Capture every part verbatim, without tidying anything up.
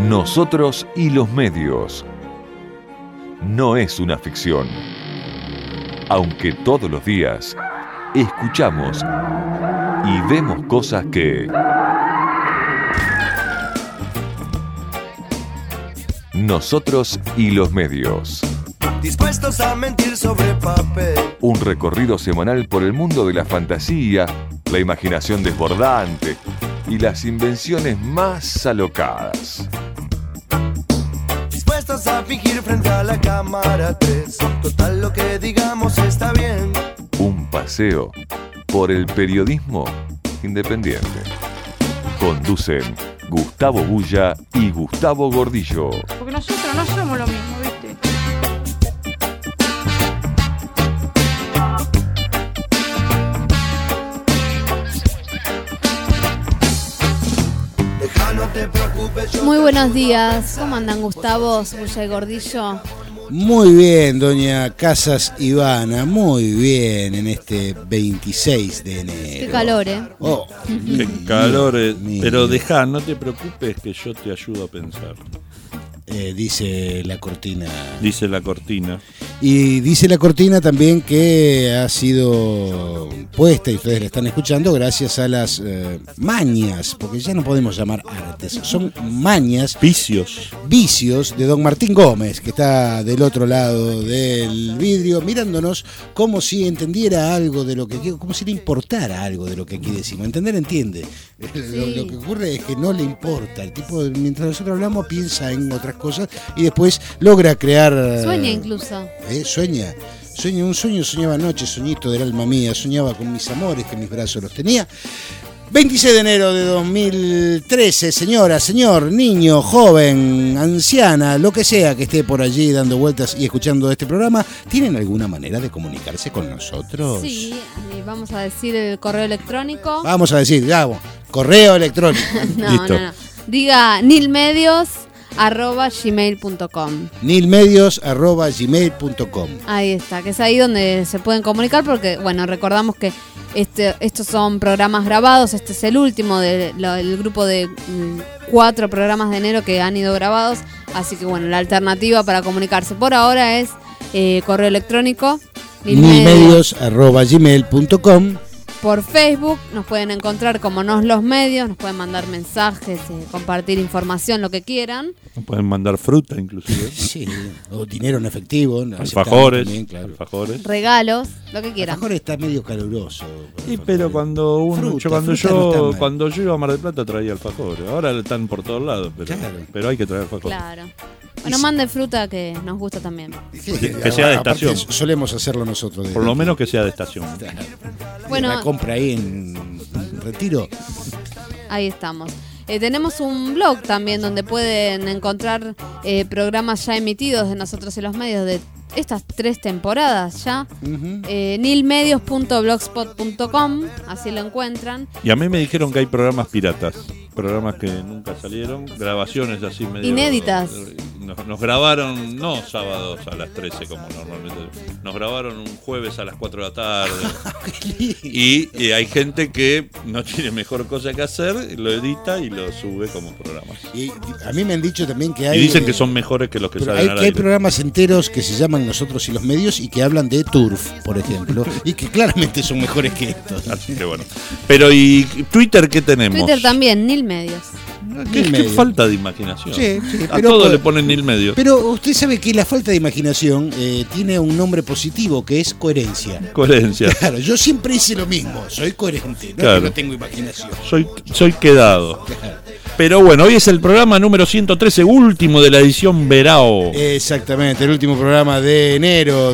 Nosotros y los medios. No es una ficción. Aunque todos los días escuchamos y vemos cosas que Nosotros y los medios. Dispuestos a mentir sobre papel. Un recorrido semanal por el mundo de la fantasía, la imaginación desbordante y las invenciones más alocadas. Dispuestos a fingir frente a la cámara tres. Total, lo que digamos está bien. Un paseo por el periodismo independiente. Conducen Gustavo Bulla y Gustavo Gordillo. Porque nosotros no somos lo mismo, ¿viste? Muy buenos días, ¿cómo andan Gustavo, Bulla y Gordillo? Muy bien, doña Casas Ivana, muy bien en este veintiséis de enero. Qué calor, ¿eh? Oh, Qué calor, eh, mira. pero dejá, no te preocupes que yo te ayudo a pensar. Eh, dice la cortina. Dice la cortina. Y dice la cortina también que ha sido puesta, y ustedes la están escuchando, gracias a las eh, mañas, porque ya no podemos llamar artes, son mañas, Vicios. vicios de don Martín Gómez, que está del otro lado del vidrio, mirándonos como si entendiera algo de lo que, como si le importara algo de lo que aquí decimos. Entender, entiende. Sí. Lo, lo que ocurre es que no le importa. El tipo, mientras nosotros hablamos, piensa en otras cosas y después logra crear... Sueña incluso. ¿Eh? Sueña. Sueña un sueño, soñaba anoche, soñito del alma mía, soñaba con mis amores, que mis brazos los tenía. veintiséis de enero de dos mil trece, señora, señor, niño, joven, anciana, lo que sea que esté por allí dando vueltas y escuchando este programa, ¿tienen alguna manera de comunicarse con nosotros? Sí, vamos a decir el correo electrónico. Vamos a decir, ya, correo electrónico. no, Listo. no, no. Diga nilmedios arroba gmail punto com. nilmedios arroba gmail punto com. Ahí está, que es ahí donde se pueden comunicar porque, bueno, recordamos que este, estos son programas grabados, este es el último del de, grupo de mm, cuatro programas de enero que han ido grabados, así que bueno, la alternativa para comunicarse por ahora es eh, correo electrónico nilmedios arroba gmail punto com. Por Facebook nos pueden encontrar como Nos los Medios, nos pueden mandar mensajes, eh, compartir información, lo que quieran. Nos pueden mandar fruta inclusive. Sí, o dinero en efectivo. Alfajores, también, claro. alfajores. Regalos, lo que quieran. Alfajores está medio caluroso. Y pero cuando uno, Fruta, yo, cuando fruta no está yo mal. cuando yo iba a Mar del Plata traía alfajores. Ahora están por todos lados, pero, Claro. pero hay que traer alfajores. Claro. Bueno, mande fruta que nos gusta también. Sí, que sea de aparte, estación. solemos hacerlo nosotros. Por lo menos que sea de estación. Bueno. La compra ahí en Retiro. Ahí estamos. Eh, tenemos un blog también donde pueden encontrar eh, programas ya emitidos de Nosotros y los Medios de estas tres temporadas ya. Uh-huh. eh, nilmedios punto blogspot punto com, así lo encuentran. Y a mí me dijeron que hay programas piratas, programas que nunca salieron, grabaciones así medio... Inéditas. Nos, nos grabaron, no sábados a las trece como normalmente, nos grabaron un jueves a las cuatro de la tarde. y, y hay gente que no tiene mejor cosa que hacer, lo edita y lo sube como programas. Y a mí me han dicho también que hay... Y dicen que eh, son mejores que los que Pero salen hay, al que hay aire. programas enteros que se llaman Nosotros y los Medios y que hablan de turf, por ejemplo, y que claramente son mejores que estos. Así que bueno. Pero ¿y Twitter qué tenemos? Twitter también, Nilmedios. ¿Qué, qué Nilmedio. falta de imaginación? Sí, sí, a pero- todo le ponen Nil Medio. Pero usted sabe que la falta de imaginación eh, tiene un nombre positivo que es coherencia. Coherencia. Claro, yo siempre hice lo mismo, soy coherente, no Claro. es que no tengo imaginación. Soy, soy quedado. Pero bueno, hoy es el programa número ciento trece, último de la edición Verao. Exactamente, el último programa de enero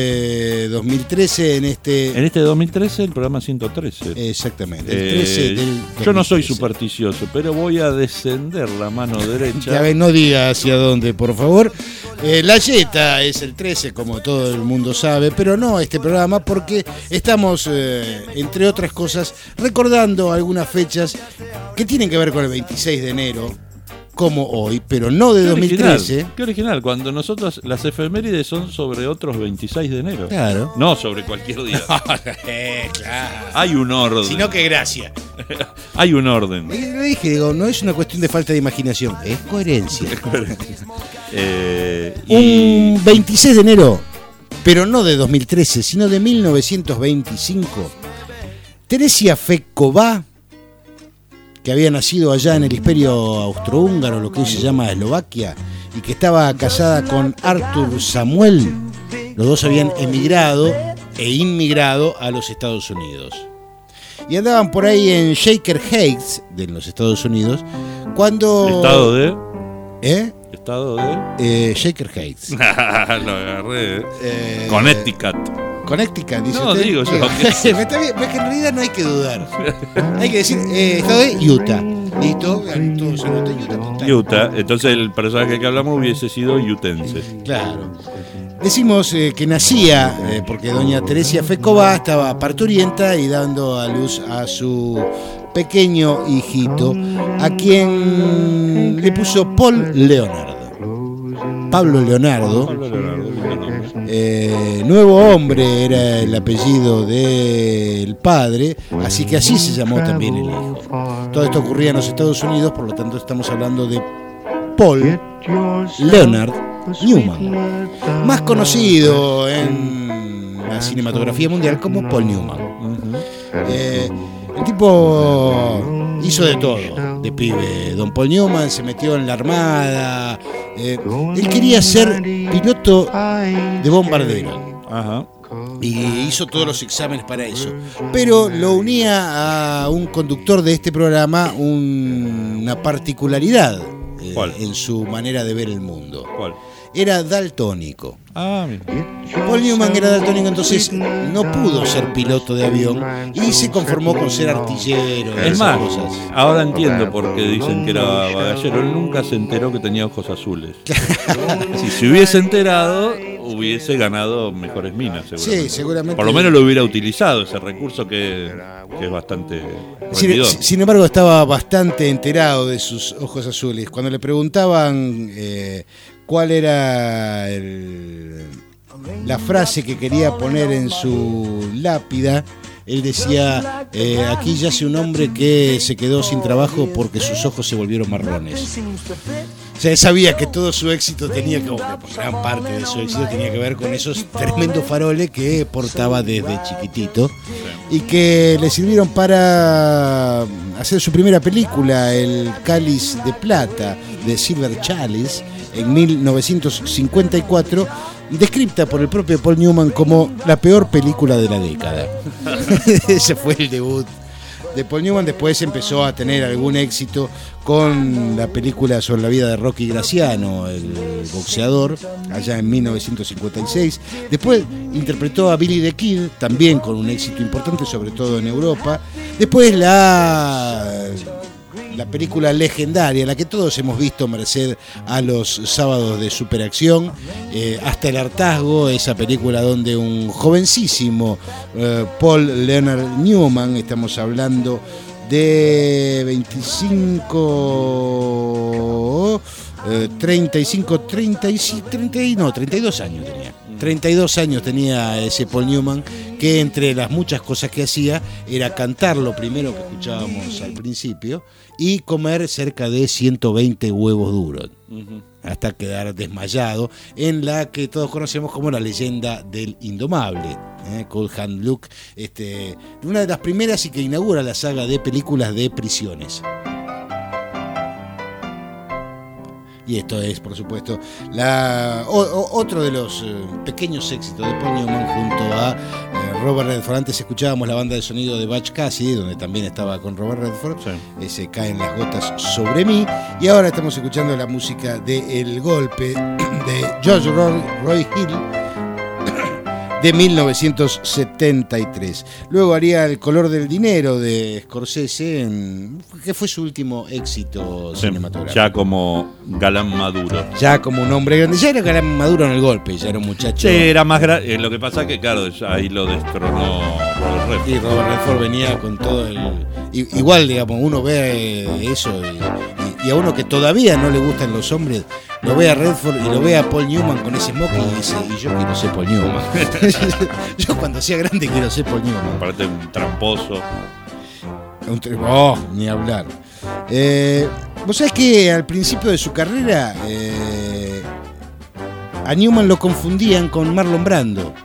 de dos mil trece en este... En este dos mil trece, el programa ciento trece. Exactamente, el Eh, trece del yo no dos mil soy trece. supersticioso, pero voy a descender la mano Ya derecha. ven, no diga hacia dónde, por favor. Eh, la Yeta es el trece, como todo el mundo sabe, pero no este programa porque estamos, eh, entre otras cosas, recordando algunas fechas que tienen que ver con el veintiséis de enero, como hoy, pero no de Qué dos mil trece. Original, qué original, cuando nosotros las efemérides son sobre otros veintiséis de enero. Claro. No sobre cualquier día. eh, claro. Hay un orden. Sino que gracia. Hay un orden. Eh, Le dije, digo, no es una cuestión de falta de imaginación, es coherencia. eh, y... Un veintiséis de enero, pero no de dos mil trece, sino de mil novecientos veinticinco, Teresia Fekova, que había nacido allá en el Imperio Austrohúngaro, lo que hoy se llama Eslovaquia, y que estaba casada con Arthur Samuel. Los dos habían emigrado e inmigrado a los Estados Unidos. Y andaban por ahí en Shaker Heights, de los Estados Unidos, cuando... ¿Estado de? ¿Eh? ¿Estado de? Eh, Shaker Heights. Lo agarré. Eh... Connecticut. Connecticut, dice no, usted. digo yo. Está bien, es que en realidad no hay que dudar. Hay que decir, eh, estado de Utah. Listo, todos se nota Utah. Utah, entonces el personaje que hablamos hubiese sido utense. Claro. Decimos eh, que nacía, eh, porque doña Teresia Fekova estaba parturienta y dando a luz a su pequeño hijito, a quien le puso Paul Leonardo. Pablo Leonardo. Pablo Leonardo, eh, nuevo hombre era el apellido del padre, así que así se llamó también el hijo. Todo esto ocurría en los Estados Unidos, por lo tanto estamos hablando de Paul Leonard Newman, más conocido en la cinematografía mundial como Paul Newman. Eh, el tipo hizo de todo, de pibe. Don Paul Newman se metió en la armada. Eh, él quería ser piloto de bombardero. Ajá. Y hizo todos los exámenes para eso. Pero lo unía a un conductor de este programa un, una particularidad eh, en su manera de ver el mundo. ¿Cuál? Era daltónico. Ah, mira. Paul Newman era daltónico, entonces no pudo ser piloto de avión y se conformó con ser artillero. Es más, cosas. Ahora entiendo por qué dicen que era bagallero. Él nunca se enteró que tenía ojos azules. Si se hubiese enterado, hubiese ganado mejores minas, seguramente. Sí, seguramente. Por lo menos lo hubiera utilizado, ese recurso que, que es bastante sin, sin embargo, estaba bastante enterado de sus ojos azules. Cuando le preguntaban eh, cuál era el, la frase que quería poner en su lápida, él decía, eh, aquí yace un hombre que se quedó sin trabajo porque sus ojos se volvieron marrones. O sea, él sabía que todo su éxito tenía que, pues, gran parte de su éxito tenía que ver con esos tremendos faroles que portaba desde chiquitito y que le sirvieron para hacer su primera película, El Cáliz de Plata, de Silver Chalice, en mil novecientos cincuenta y cuatro, descripta por el propio Paul Newman como la peor película de la década. Ese fue el debut de Paul Newman. Después empezó a tener algún éxito con la película sobre la vida de Rocky Graciano, el boxeador, allá en mil novecientos cincuenta y seis. Después interpretó a Billy the Kid, también con un éxito importante, sobre todo en Europa. Después la... la película legendaria, la que todos hemos visto merced a los sábados de superacción, eh, hasta el hartazgo, esa película donde un jovencísimo eh, Paul Leonard Newman, estamos hablando de veinticinco, eh, treinta y cinco, treinta y cinco, treinta, no, treinta y dos años tenía. treinta y dos años tenía ese Paul Newman, que entre las muchas cosas que hacía era cantar lo primero que escuchábamos al principio y comer cerca de ciento veinte huevos duros, uh-huh, hasta quedar desmayado, en la que todos conocemos como la leyenda del indomable, ¿eh? Cold Hand Luke, este, una de las primeras y que inaugura la saga de películas de prisiones. Y esto es, por supuesto, la, o, o, otro de los eh, pequeños éxitos de Paul Newman junto a eh, Robert Redford. Antes escuchábamos la banda de sonido de Butch Cassidy, donde también estaba con Robert Redford. Sí. Ese Caen las gotas sobre mí. Y ahora estamos escuchando la música de El Golpe de George Roy, Roy Hill, de mil novecientos setenta y tres. Luego haría El color del dinero de Scorsese, en, que fue su último éxito sí, cinematográfico. Ya como galán maduro. Ya como un hombre grande. Ya era galán maduro en El Golpe, ya era un muchacho. Sí, era más grande. Eh, lo que pasa es que, claro, ahí lo destronó Robert Redford. Y Robert Redford venía con todo el... Igual, digamos, uno ve eso y, y, y a uno que todavía no le gustan los hombres, lo ve a Redford y lo ve a Paul Newman con ese smoking y dice, y yo quiero ser Paul Newman. Yo cuando sea grande quiero ser Paul Newman. Aparte un tramposo. Un tre- oh, ni hablar. Eh, Vos sabés que al principio de su carrera eh, a Newman lo confundían con Marlon Brando.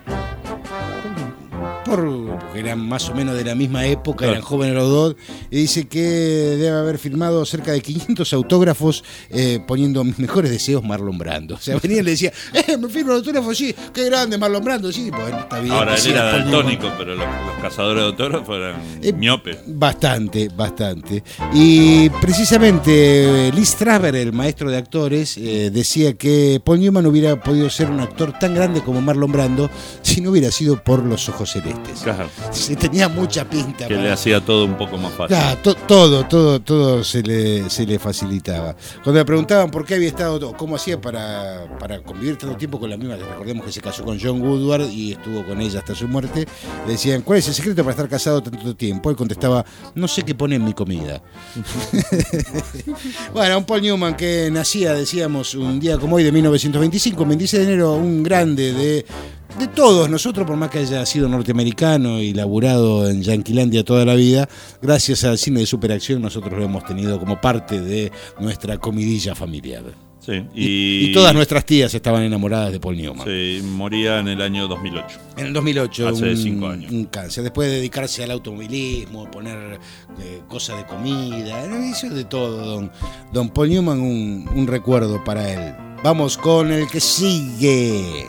Por, porque eran más o menos de la misma época, eran jóvenes los dos, y dice que debe haber firmado cerca de quinientos autógrafos eh, poniendo mis mejores deseos Marlon Brando. O sea, venía y le decía, eh, me firmo el autógrafo, sí, qué grande Marlon Brando, sí, bueno, está bien. Ahora él sí, era Paul daltónico, Newman. pero los, los cazadores de autógrafos eran Eh, miopes. Bastante, bastante. Y precisamente eh, Lee Strasberg, el maestro de actores, eh, decía que Paul Newman hubiera podido ser un actor tan grande como Marlon Brando si no hubiera sido por los ojos celestes. Claro, Se tenía mucha pinta. que para- le hacía todo un poco más fácil. Claro, to- todo, todo, todo se le, se le facilitaba. Cuando le preguntaban por qué había estado, cómo hacía para, para convivir tanto tiempo con la misma, recordemos que se casó con John Woodward y estuvo con ella hasta su muerte, le decían, ¿cuál es el secreto para estar casado tanto tiempo? Él contestaba, no sé qué pone en mi comida. Bueno, un Paul Newman que nacía, decíamos, un día como hoy de mil novecientos veinticinco, veintiséis de enero, un grande de... de todos nosotros, por más que haya sido norteamericano y laburado en Yanquilandia toda la vida, gracias al cine de superacción nosotros lo hemos tenido como parte de nuestra comidilla familiar. Sí, Y, y, y todas nuestras tías estaban enamoradas de Paul Newman. Sí, moría en el año dos mil ocho. En el dos mil ocho, Hace un, cinco años. un cáncer. Después de dedicarse al automovilismo, poner eh, cosas de comida, hizo de todo, don, don Paul Newman, un, un recuerdo para él. Vamos con el que sigue.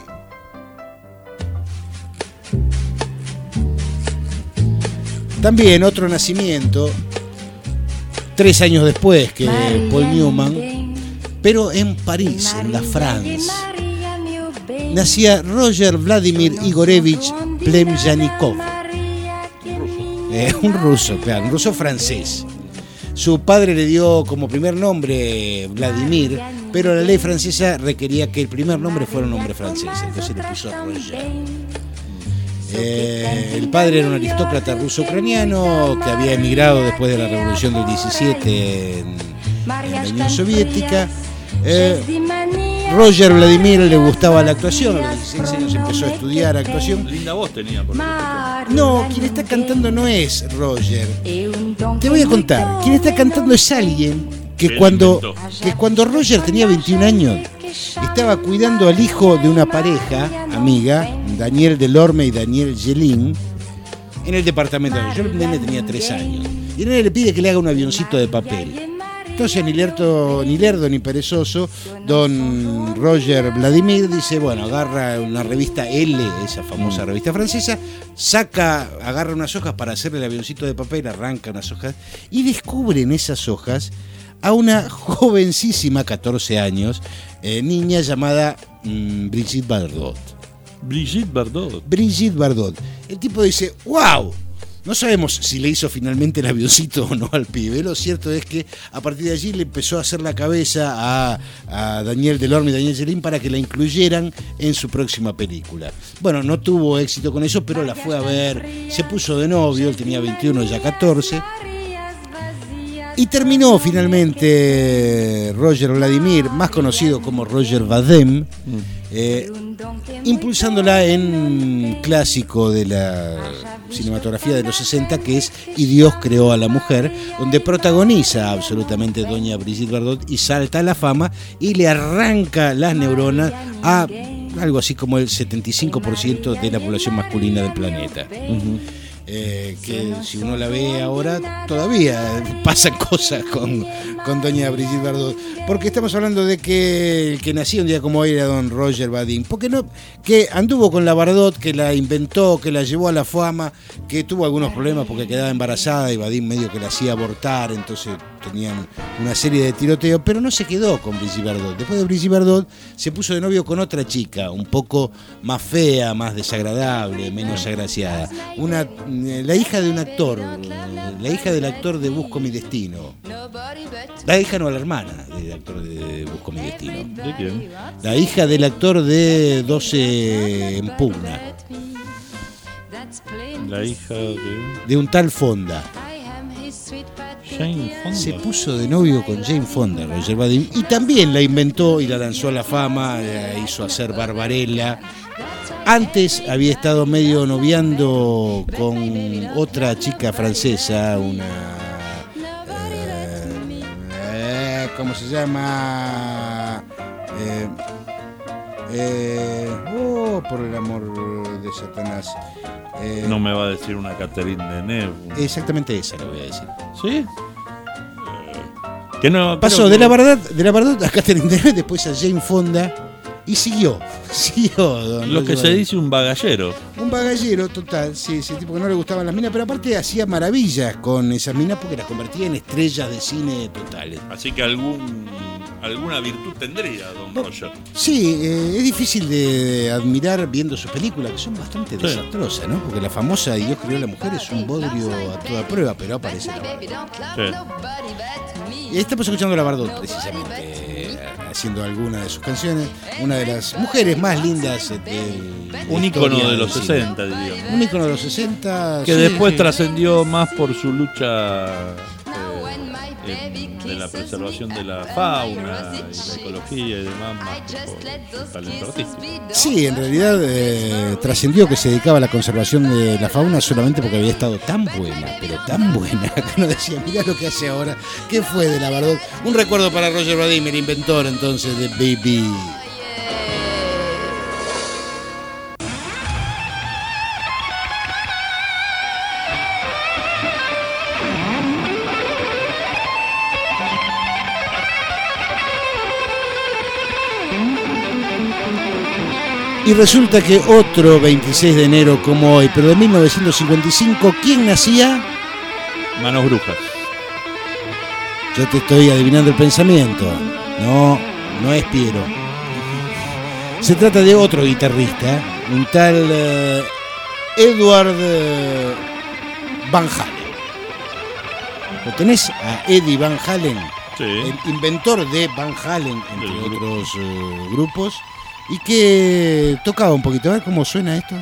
También otro nacimiento, tres años después que Paul Newman, pero en París, en la France. Nacía Roger Vladimir Igorevich Plemyanikov, eh, un ruso, claro, un ruso francés. Su padre le dio como primer nombre Vladimir, pero la ley francesa requería que el primer nombre fuera un nombre francés, entonces le puso Roger. Eh, el padre era un aristócrata ruso-ucraniano que había emigrado después de la Revolución del diecisiete en, en la Unión Soviética. Eh, Roger Vladimir le gustaba la actuación, a los dieciséis años empezó a estudiar actuación. Linda voz tenía, por ejemplo. No, quien está cantando no es Roger. Te voy a contar, quien está cantando es alguien que Él cuando, inventó. que cuando Roger tenía veintiún años estaba cuidando al hijo de una pareja amiga, Daniel Delorme y Daniel Jelin, en el departamento. Yo el nene tenía tres años y el nene le pide que le haga un avioncito de papel. Entonces, ni lerdo, ni lerdo ni perezoso, don Roger Vladimir dice, bueno, agarra una revista L, esa famosa revista francesa, saca, agarra unas hojas para hacerle el avioncito de papel, arranca unas hojas y descubre en esas hojas a una jovencísima, catorce años, eh, niña llamada mmm, Brigitte Bardot. Brigitte Bardot. Brigitte Bardot. El tipo dice, ¡wow! No sabemos si le hizo finalmente el avioncito o no al pibe. Lo cierto es que a partir de allí le empezó a hacer la cabeza a, a Daniel Delorme y Daniel Jelin para que la incluyeran en su próxima película. Bueno, no tuvo éxito con eso, pero la fue a ver, se puso de novio, él tenía veintiuno, ya catorce. Y terminó finalmente Roger Vladimir, más conocido como Roger Vadim, eh, impulsándola en un clásico de la cinematografía de los sesenta que es Y Dios creó a la mujer, donde protagoniza absolutamente doña Brigitte Bardot y salta a la fama y le arranca las neuronas a algo así como el setenta y cinco por ciento de la población masculina del planeta. Uh-huh. Eh, que si uno la ve ahora todavía pasan cosas con, con doña Brigitte Bardot, porque estamos hablando de que el que nació un día como hoy era don Roger Vadim, porque no, que anduvo con la Bardot, que la inventó, que la llevó a la fama, que tuvo algunos problemas porque quedaba embarazada y Vadim medio que la hacía abortar, entonces tenían una serie de tiroteos, pero no se quedó con Brigitte Bardot. Después de Brigitte Bardot se puso de novio con otra chica, un poco más fea, más desagradable, menos agraciada, una la hija de un actor, la hija del actor de Busco mi destino. La hija no, la hermana del actor de Busco mi destino. ¿De quién? La hija del actor de doce en pugna. La hija de... De un tal Fonda. Jane Fonda. Se puso de novio con Jane Fonda, Roger Vadim, y también la inventó y la lanzó a la fama, la hizo hacer Barbarella. Antes había estado medio noviando con otra chica francesa, una... Eh, eh, ¿Cómo se llama? Eh, eh, oh, por el amor de Satanás. Eh, No me va a decir una Catherine Deneuve. Exactamente esa le voy a decir. ¿Sí? Que no, Pasó creo de que- la verdad, de la verdad a Catherine Deneuve, después a Jane Fonda y siguió, siguió. don Lo que Roger se Vadim. dice un bagallero. Un bagallero total, sí, sí, tipo que no le gustaban las minas, pero aparte hacía maravillas con esas minas porque las convertía en estrellas de cine totales. Así que algún alguna virtud tendría, don Roger. Sí, eh, es difícil de admirar viendo sus películas, que son bastante Sí. desastrosas, ¿no? Porque la famosa Dios creó a la mujer es un bodrio a toda prueba, pero aparece la Bardot. Sí. Y estamos escuchando a la Bardot, precisamente, eh, haciendo alguna de sus canciones. Una de las mujeres más lindas del Un ícono de los sesenta, diríamos. Un ícono de los sesenta. Que sí, después sí. trascendió más por su lucha eh, en- de la preservación de la fauna y la ecología y demás, más que por su talento artístico. Sí, en realidad eh, trascendió que se dedicaba a la conservación de la fauna solamente porque había estado tan buena, pero tan buena, que uno decía, mirá lo que hace ahora, ¿qué fue de la Bardot? Un recuerdo para Roger Vadim, el inventor entonces de Baby. Y resulta que otro veintiséis de enero como hoy, pero de mil novecientos cincuenta y cinco, ¿quién nacía? Manos brujas. Yo te estoy adivinando el pensamiento. No, no es Piero. Se trata de otro guitarrista, un tal eh, Edward eh, Van Halen. ¿Lo tenés a Eddie Van Halen? Sí. El inventor de Van Halen, entre Del grupo. otros eh, grupos, y que tocaba un poquito. A ver cómo suena esto.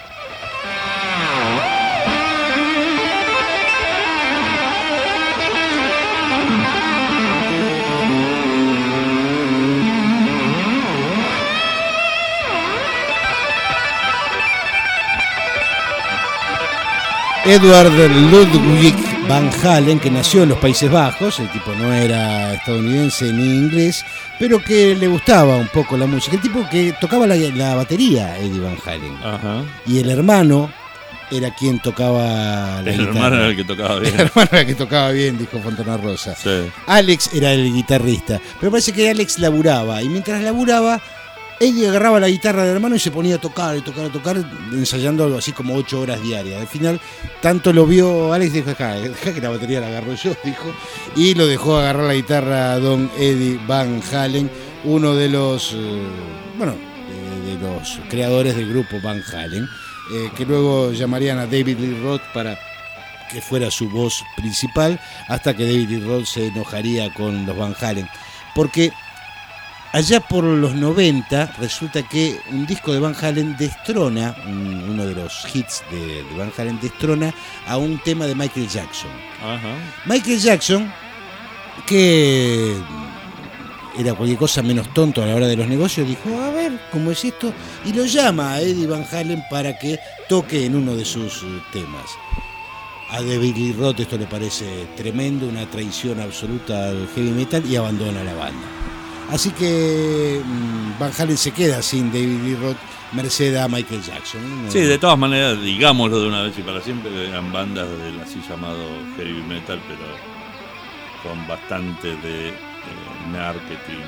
Edward Ludwig Van Halen, que nació en los Países Bajos, el tipo no era estadounidense ni inglés, pero que le gustaba un poco la música. El tipo que tocaba la, la batería, Eddie Van Halen. Ajá. Y el hermano era quien tocaba la El guitarra. hermano era el que tocaba El bien. hermano era el que tocaba bien, dijo Fontana Rosa. Sí. Alex era el guitarrista, pero parece que Alex laburaba, y mientras laburaba, Eddie agarraba la guitarra del hermano y se ponía a tocar, y tocar, a tocar, ensayando algo así como ocho horas diarias. Al final, tanto lo vio Alex, dijo, acá, deja que la batería la agarro yo, dijo, y lo dejó agarrar la guitarra a don Eddie Van Halen, uno de los, eh, bueno, de, de los creadores del grupo Van Halen, eh, que luego llamarían a David Lee Roth para que fuera su voz principal, hasta que David Lee Roth se enojaría con los Van Halen, porque allá por los noventa resulta que un disco de Van Halen destrona, un- uno de los hits de, de Van Halen destrona a un tema de Michael Jackson. Ajá. Michael Jackson, que era cualquier cosa menos tonto a la hora de los negocios, dijo, a ver, ¿cómo es esto? Y lo llama a Eddie Van Halen para que toque en uno de sus eh, temas. A David Lee Roth esto le parece tremendo, una traición absoluta al heavy metal, y abandona la banda. Así que mmm, Van Halen se queda sin David Lee Roth, merced a Michael Jackson. Sí, de todas maneras, digámoslo de una vez y para siempre, eran bandas del así llamado heavy metal, pero con bastante de eh, marketing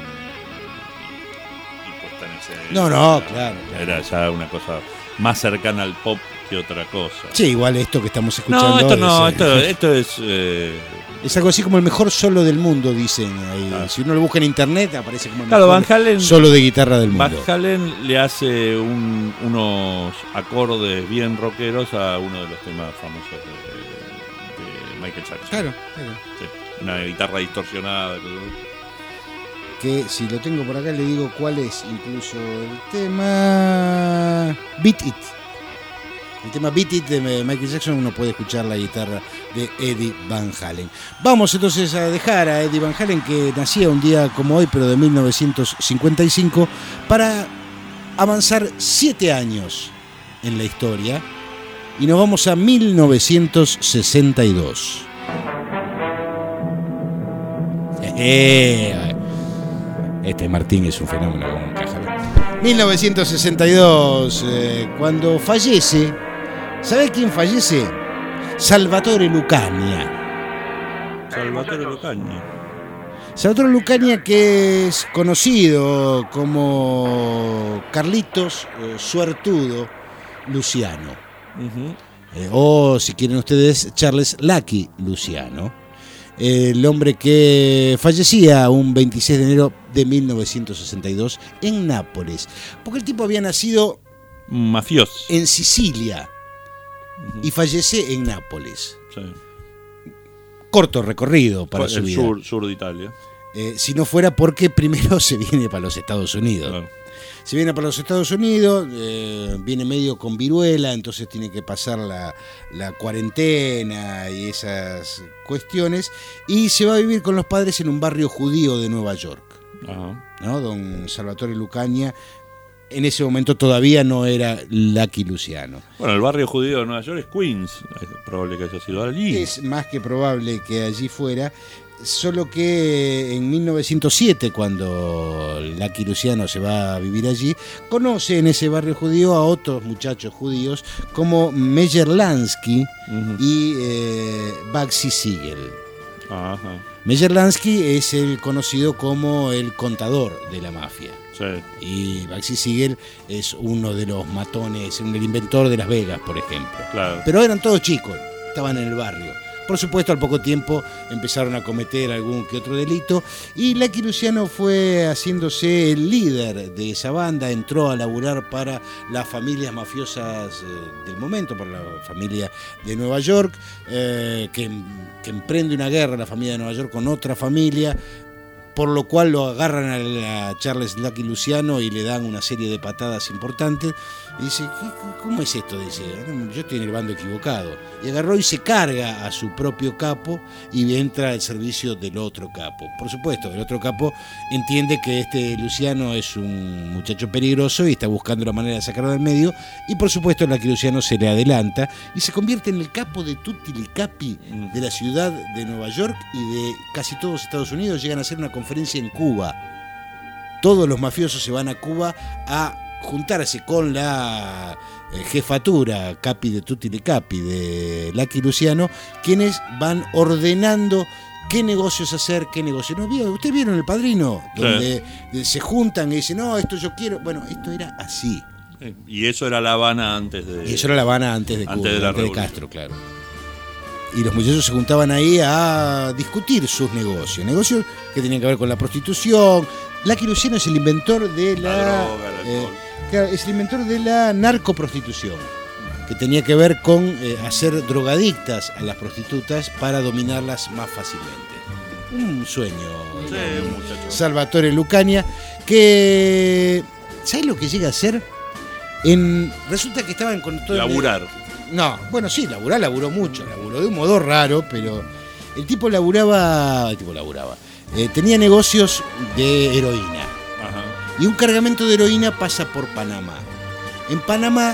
y, y puesta en escena. No, no, claro, claro. Era ya una cosa más cercana al pop que otra cosa. Sí, igual esto que estamos escuchando. No, esto no, es, esto, esto es... eh, es algo así como el mejor solo del mundo, dicen ahí. Claro. Si uno lo busca en internet, aparece como el Claro, mejor Van Halen- solo de guitarra del mundo. Van Halen le hace un- unos acordes bien rockeros a uno de los temas famosos de, de Michael Jackson. Claro, claro. Sí, una guitarra distorsionada. Que si lo tengo por acá le digo cuál es incluso el tema. Beat It. El tema Beat It de Michael Jackson, uno puede escuchar la guitarra de Eddie Van Halen. Vamos entonces a dejar a Eddie Van Halen, que nacía un día como hoy, pero de mil novecientos cincuenta y cinco, para avanzar siete años en la historia. Y nos vamos a mil novecientos sesenta y dos. Eh, este Martín es un fenómeno como un cajal. mil novecientos sesenta y dos, eh, cuando fallece, ¿sabe quién fallece? Salvatore Lucania. Salvatore Lucania. Salvatore Lucania, que es conocido como Carlitos eh, Suertudo Luciano. Uh-huh. Eh, o, si quieren ustedes, Charles Lucky Luciano. Eh, el hombre que fallecía un veintiséis de enero de mil novecientos sesenta y dos en Nápoles. Porque el tipo había nacido mafioso en Sicilia uh-huh. y fallece en Nápoles. Sí. Corto recorrido para el su vida. Sur, sur de Italia. Eh, si no fuera porque primero se viene para los Estados Unidos. Claro. Se viene para los Estados Unidos, eh, viene medio con viruela, entonces tiene que pasar la, la cuarentena y esas cuestiones, y se va a vivir con los padres en un barrio judío de Nueva York. Ajá. ¿No? Don Salvatore Lucania en ese momento todavía no era Lucky Luciano. Bueno, el barrio judío de Nueva York es Queens, es probable que haya sido allí. Es más que probable que allí fuera. Solo que en mil novecientos siete, cuando Lucky Luciano se va a vivir allí, conoce en ese barrio judío a otros muchachos judíos como Meyer Lansky uh-huh. y eh, Bugsy Siegel. Ajá. Meyer Lansky es el conocido como el contador de la mafia. Sí. Y Bugsy Siegel es uno de los matones, el inventor de Las Vegas, por ejemplo. Claro. Pero eran todos chicos, estaban en el barrio. Por supuesto, al poco tiempo empezaron a cometer algún que otro delito y Lucky Luciano fue haciéndose el líder de esa banda, entró a laburar para las familias mafiosas eh, del momento, para la familia de Nueva York, eh, que, que emprende una guerra la familia de Nueva York con otra familia, por lo cual lo agarran a, a Charles Lucky Luciano y le dan una serie de patadas importantes. Y dice, ¿cómo es esto? Dice, yo estoy en el bando equivocado. Y agarró y se carga a su propio capo y entra al servicio del otro capo. Por supuesto, el otro capo entiende que este Luciano es un muchacho peligroso y está buscando la manera de sacarlo del medio. Y por supuesto, Lucky Luciano se le adelanta y se convierte en el capo de tutti i capi de la ciudad de Nueva York y de casi todos Estados Unidos. Llegan a hacer una conferencia en Cuba. Todos los mafiosos se van a Cuba a juntarse con la eh, jefatura capi de tutti i capi de Lucky Luciano, quienes van ordenando qué negocios hacer, qué negocios no. ¿Ustedes vieron El Padrino? Donde sí. se juntan y dicen, no, esto yo quiero. Bueno, esto era así. Y eso era La Habana antes de... Y eso era La Habana antes de Cuba, antes de, la antes de Castro, claro. Y los muchachos se juntaban ahí a discutir sus negocios. Negocios que tenían que ver con la prostitución. Lucky Luciano es el inventor de la... la droga, el eh, claro, es el inventor de la narcoprostitución, que tenía que ver con eh, hacer drogadictas a las prostitutas para dominarlas más fácilmente. Un sueño. Sí, de muchacho. Salvatore Lucania, que... ¿Sabes lo que llega a hacer? En, resulta que estaban con todo... Laburar. El, no, bueno, sí, laburar, laburó mucho. Laburó de un modo raro, pero el tipo laburaba... El tipo laburaba. Eh, tenía negocios de heroína. Ajá. Y un cargamento de heroína pasa por Panamá. En Panamá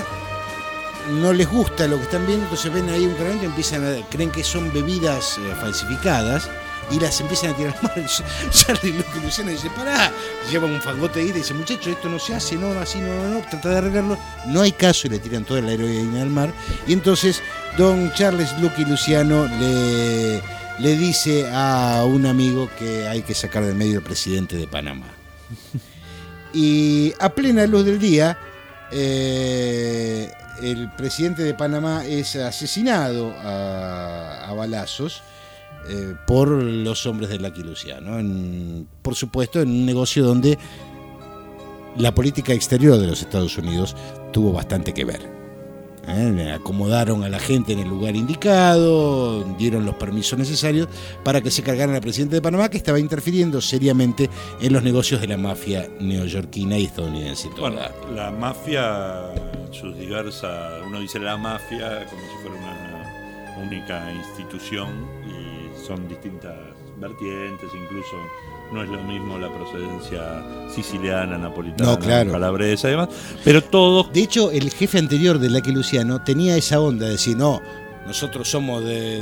no les gusta lo que están viendo, entonces ven ahí un cargamento y empiezan a, creen que son bebidas eh, falsificadas y las empiezan a tirar al mar. Charlie Lucky Luciano dice, pará, lleva un fangote ahí y dice, muchachos, esto no se hace, no, así, no, no, no, trata de arreglarlo. No hay caso y le tiran toda la heroína al mar. Y entonces don Charles Lucky Luciano le... le dice a un amigo que hay que sacar del medio al presidente de Panamá. Y a plena luz del día, eh, el presidente de Panamá es asesinado a, a balazos eh, por los hombres de Lucky Luciano. En, por supuesto, en un negocio donde la política exterior de los Estados Unidos tuvo bastante que ver. ¿eh? Acomodaron a la gente en el lugar indicado, dieron los permisos necesarios para que se cargaran al presidente de Panamá, que estaba interfiriendo seriamente en los negocios de la mafia neoyorquina y estadounidense. Bueno, la mafia, sus diversas, uno dice la mafia como si fuera una única institución y son distintas vertientes, incluso no es lo mismo la procedencia siciliana, napolitana, no, claro. calabresa y demás, pero todos... De hecho, el jefe anterior de Lucky Luciano tenía esa onda de decir, no, nosotros somos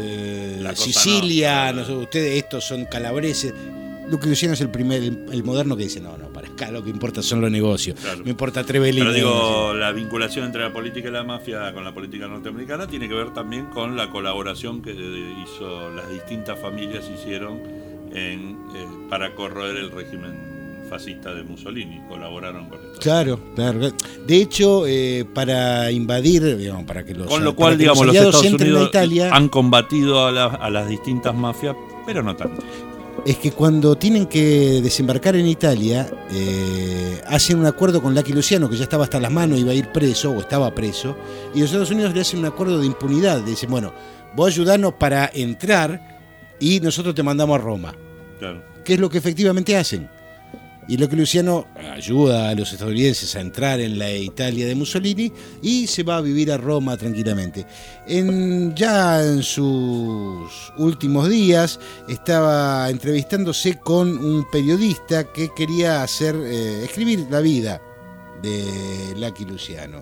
de La cosa Sicilia, no, nosotros, ustedes estos son calabreses. Lucky Luciano es el primer, el, el moderno que dice, no, no, para acá lo que importa son los negocios, claro. Me importa Trevelin. Pero digo, la vinculación entre la política y la mafia con la política norteamericana tiene que ver también con la colaboración que hizo las distintas familias hicieron en, eh, para corroer el régimen fascista de Mussolini, colaboraron con esto. Claro, claro. De hecho, eh, para invadir, digamos, para que los con lo cual, digamos, los, los Estados Unidos Italia, han combatido a, la, a las distintas mafias, pero no tanto. Es que cuando tienen que desembarcar en Italia, eh, hacen un acuerdo con Lucky Luciano, que ya estaba hasta las manos, iba a ir preso, o estaba preso, y los Estados Unidos le hacen un acuerdo de impunidad. Dicen, bueno, vos ayudanos para entrar y nosotros te mandamos a Roma. Claro. ¿Qué es lo que efectivamente hacen? Y Lucky Luciano ayuda a los estadounidenses a entrar en la Italia de Mussolini y se va a vivir a Roma tranquilamente. En, ya en sus últimos días estaba entrevistándose con un periodista que quería hacer eh, escribir la vida de Lucky Luciano.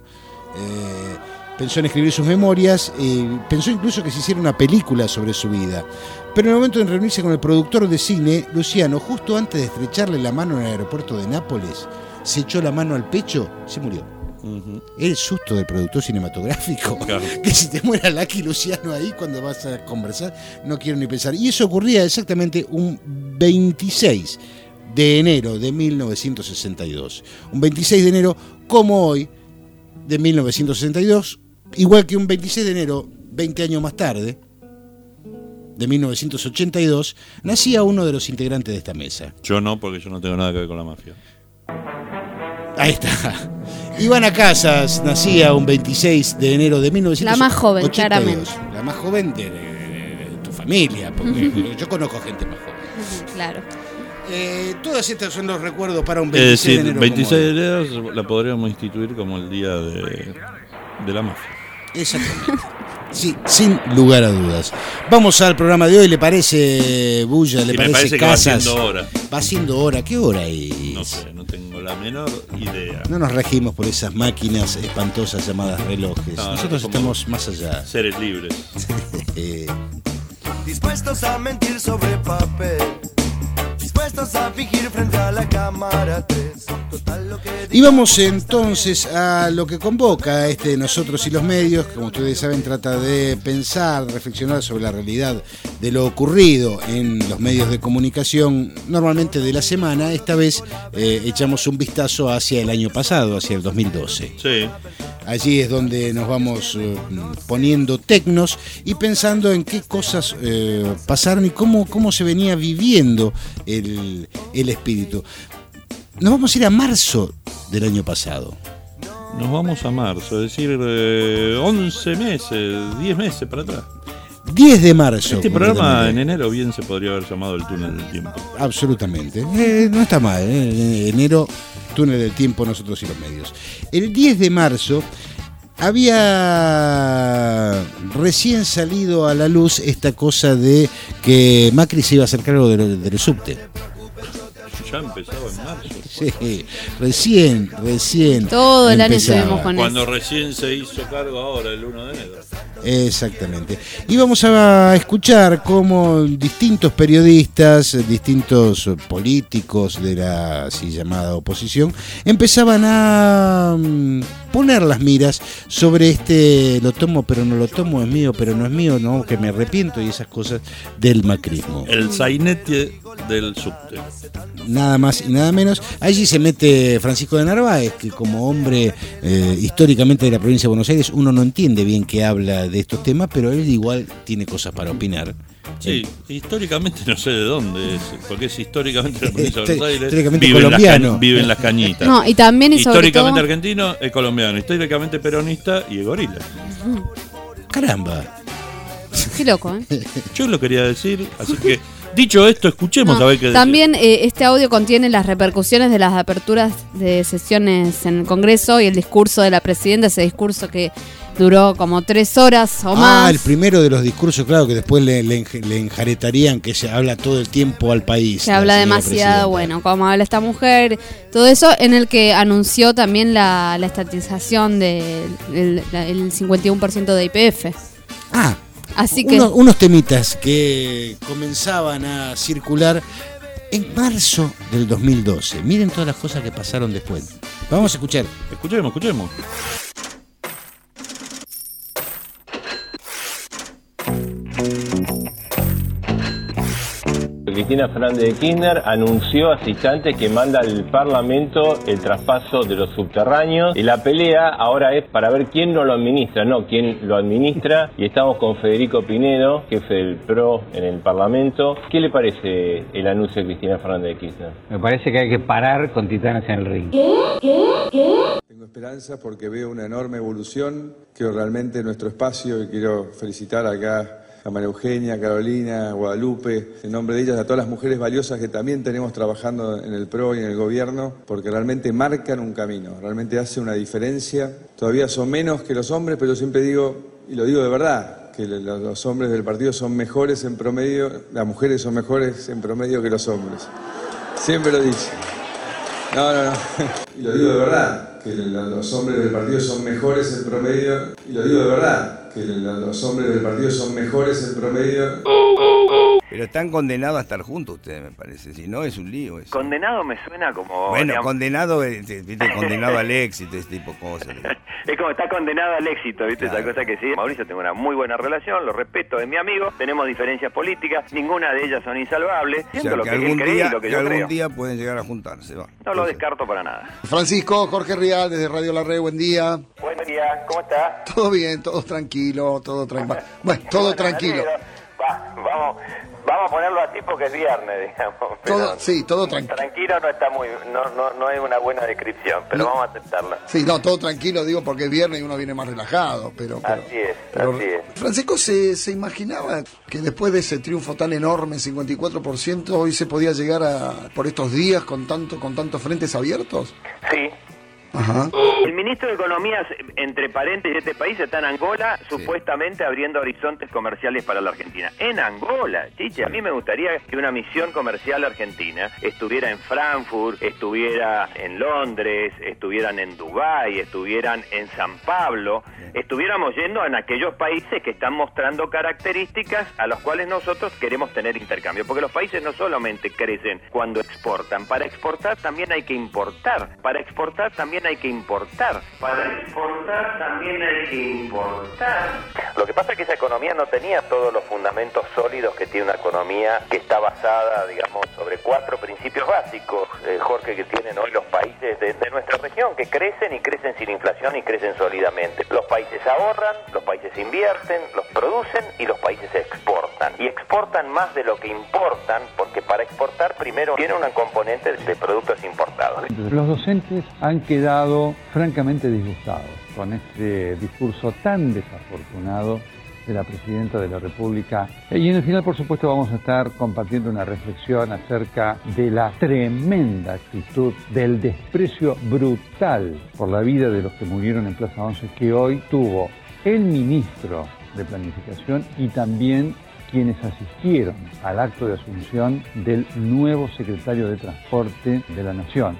Eh, pensó en escribir sus memorias, eh, pensó incluso que se hiciera una película sobre su vida. Pero en el momento de reunirse con el productor de cine, Luciano, justo antes de estrecharle la mano en el aeropuerto de Nápoles, se echó la mano al pecho, se murió. Uh-huh. El susto del productor cinematográfico, claro. Que si te muera Lucky Luciano ahí cuando vas a conversar, no quiero ni pensar. Y eso ocurría exactamente un veintiséis de enero de mil novecientos sesenta y dos. Un veintiséis de enero como hoy de mil novecientos sesenta y dos, igual que un veintiséis de enero, veinte años más tarde, de mil novecientos ochenta y dos, nacía uno de los integrantes de esta mesa. Yo no, porque yo no tengo nada que ver con la mafia. Ahí está. Ivana Casas nacía un veintiséis de enero de mil novecientos ochenta y dos. La más joven, claramente. La más joven de, de, de tu familia, porque yo conozco gente más joven. Claro. Eh, todas estas son los recuerdos para un veintiséis es decir, de enero. veintiséis de enero la podríamos instituir como el día de, de la mafia. Exactamente. Sí, sin lugar a dudas. Vamos al programa de hoy, ¿le parece, Bulla? ¿Le y parece, me parece Casas? Que va siendo hora. Va siendo hora. ¿Qué hora es? No sé, no tengo la menor idea. No nos regimos por esas máquinas espantosas llamadas relojes. No, Nosotros no, estamos más allá. Seres libres. eh. Dispuestos a mentir sobre papel, dispuestos a fingir frente a la cámara tres. Total lo que y vamos entonces a lo que convoca este Nosotros y los Medios. Como ustedes saben, trata de pensar, reflexionar sobre la realidad de lo ocurrido en los medios de comunicación, normalmente de la semana. Esta vez eh, echamos un vistazo hacia el año pasado, hacia el dos mil doce. Sí. Allí es donde nos vamos eh, poniendo tecnos y pensando en qué cosas eh, pasaron y cómo, cómo se venía viviendo el, el espíritu. Nos vamos a ir a marzo del año pasado. Nos vamos a marzo, es decir, eh, once meses, diez meses para atrás. diez de marzo. Este programa en enero bien se podría haber llamado el túnel del tiempo. Absolutamente. Eh, no está mal. Eh. Enero, túnel del tiempo, Nosotros y los Medios. El diez de marzo había recién salido a la luz esta cosa de que Macri se iba a hacer cargo del, del subte. Ya empezaba en marzo. Sí, recién, recién. Todo el año empezaba. estuvimos con Cuando eso. recién se hizo cargo ahora, el uno de enero. Exactamente. Y vamos a escuchar cómo distintos periodistas, distintos políticos de la así llamada oposición, empezaban a poner las miras sobre este lo tomo pero no lo tomo, es mío pero no es mío, no, que me arrepiento y esas cosas del macrismo. El sainete del subte. Nada más y nada menos. Allí se mete Francisco de Narváez, que como hombre eh, históricamente de la provincia de Buenos Aires, uno no entiende bien qué habla de estos temas, pero él igual tiene cosas para opinar. Sí, históricamente no sé de dónde es, porque es históricamente la provincia de Buenos Aires. Históricamente vive colombiano. En las, vive en las cañitas. No, y también y sobre históricamente todo... argentino es colombiano, históricamente peronista y es gorila. Caramba. Qué loco, ¿eh? Yo lo quería decir, así que dicho esto, escuchemos No, a ver qué también eh, este audio contiene las repercusiones de las aperturas de sesiones en el Congreso y el discurso de la presidenta, ese discurso que duró como tres horas o más. Ah, el primero de los discursos, claro, que después le, le, le enjaretarían, que se habla todo el tiempo al país. Que habla demasiado, bueno, como habla esta mujer, todo eso, en el que anunció también la, la estatización del el cincuenta y uno por ciento de I P F. Ah, así que uno, unos temitas que comenzaban a circular en marzo del dos mil doce. Miren todas las cosas que pasaron después. Vamos a escuchar. Escuchemos, escuchemos. Cristina Fernández de Kirchner anunció hace instantes que manda al Parlamento el traspaso de los subterráneos y la pelea ahora es para ver quién no lo administra, no, quién lo administra, y estamos con Federico Pinedo, jefe del P R O en el Parlamento. ¿Qué le parece el anuncio de Cristina Fernández de Kirchner? Me parece que hay que parar con titanes en el ring. Tengo esperanza porque veo una enorme evolución, creo realmente en nuestro espacio, y quiero felicitar acá a María Eugenia, a Carolina, a Guadalupe, en nombre de ellas, a todas las mujeres valiosas que también tenemos trabajando en el P R O y en el gobierno, porque realmente marcan un camino, realmente hace una diferencia. Todavía son menos que los hombres, pero yo siempre digo, y lo digo de verdad, que los hombres del partido son mejores en promedio, las mujeres son mejores en promedio que los hombres. Siempre lo dice. No, no, no. Y lo digo de verdad, que los hombres del partido son mejores en promedio, y lo digo de verdad, que los hombres del partido son mejores en promedio. Pero están condenados a estar juntos ustedes, me parece. Si no, es un lío eso. Condenado me suena como... Bueno, digamos... condenado, viste, condenado al éxito, ese tipo de cosas. Es como está condenado al éxito, ¿viste? Claro. Esa cosa que sí. Mauricio, tengo una muy buena relación, lo respeto, es mi amigo, tenemos diferencias políticas, ninguna de ellas son insalvables. O sea, lo que, que algún él cree día, y lo que, que yo algún creo. día pueden llegar a juntarse. Va. No Entonces. lo descarto para nada. Francisco, Jorge Rial, desde Radio La Red, buen día. Buen día, ¿cómo está? Todo bien, todo tranquilo, todo tranquilo. Bueno, todo bueno, tranquilo. Va, vamos... Vamos a ponerlo así porque es viernes, digamos. Todo, sí, todo tranquilo. Tranquilo no está muy, no, no, no es una buena descripción, pero no. Vamos a aceptarla. Sí, no, todo tranquilo, digo, porque es viernes y uno viene más relajado, pero... pero así es, pero, así es. Francisco, ¿se, ¿se imaginaba que después de ese triunfo tan enorme, cincuenta y cuatro por ciento, hoy se podía llegar a, por estos días, con tanto con tantos frentes abiertos? Sí. Ajá. El ministro de Economía, entre paréntesis, de este país está en Angola, sí. Supuestamente abriendo horizontes comerciales para la Argentina. En Angola, chiche, a mí me gustaría que una misión comercial argentina estuviera en Frankfurt, estuviera en Londres, estuvieran en Dubái, estuvieran en San Pablo, estuviéramos yendo en aquellos países que están mostrando características a los cuales nosotros queremos tener intercambio, porque los países no solamente crecen cuando exportan, para exportar también hay que importar, para exportar también hay que importar. Para exportar también hay que importar. Lo que pasa es que esa economía no tenía todos los fundamentos sólidos que tiene una economía que está basada, digamos, sobre cuatro principios básicos, eh, Jorge, que tienen hoy los países de, de nuestra región, que crecen y crecen sin inflación y crecen sólidamente. Los países ahorran, los países invierten, los producen y los países exportan. Y exportan más de lo que importan, porque para exportar primero tiene una componente de productos importados. Los docentes han quedado francamente disgustados con este discurso tan desafortunado de la Presidenta de la República. Y en el final, por supuesto, vamos a estar compartiendo una reflexión acerca de la tremenda actitud, del desprecio brutal por la vida de los que murieron en Plaza once que hoy tuvo el ministro de Planificación y también quienes asistieron al acto de asunción del nuevo secretario de Transporte de la Nación,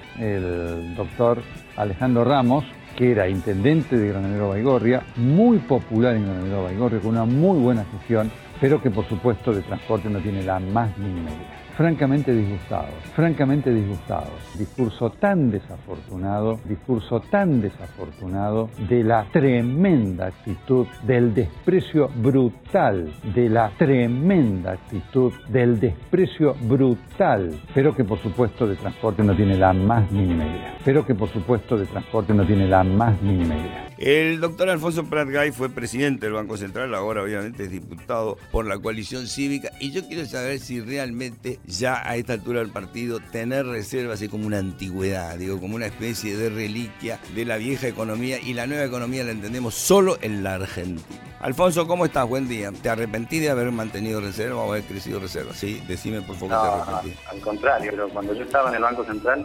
el doctor Alejandro Ramos, que era intendente de Granadero Baigorria, muy popular en Granadero Baigorria, con una muy buena gestión, pero que por supuesto de transporte no tiene la más mínima idea. Francamente disgustados, francamente disgustados. Discurso tan desafortunado, discurso tan desafortunado de la tremenda actitud, del desprecio brutal, de la tremenda actitud, del desprecio brutal, pero que por supuesto de transporte no tiene la más mínima idea. Pero que por supuesto de transporte no tiene la más mínima idea. El doctor Alfonso Prat-Gay fue presidente del Banco Central, ahora obviamente es diputado por la coalición cívica, y yo quiero saber si realmente ya a esta altura del partido tener reservas es como una antigüedad, digo, como una especie de reliquia de la vieja economía, y la nueva economía la entendemos solo en la Argentina. Alfonso, ¿cómo estás? Buen día. ¿Te arrepentí de haber mantenido reserva o haber crecido reserva? Sí, decime por favor no, que te arrepentí. Al contrario, pero cuando yo estaba en el Banco Central...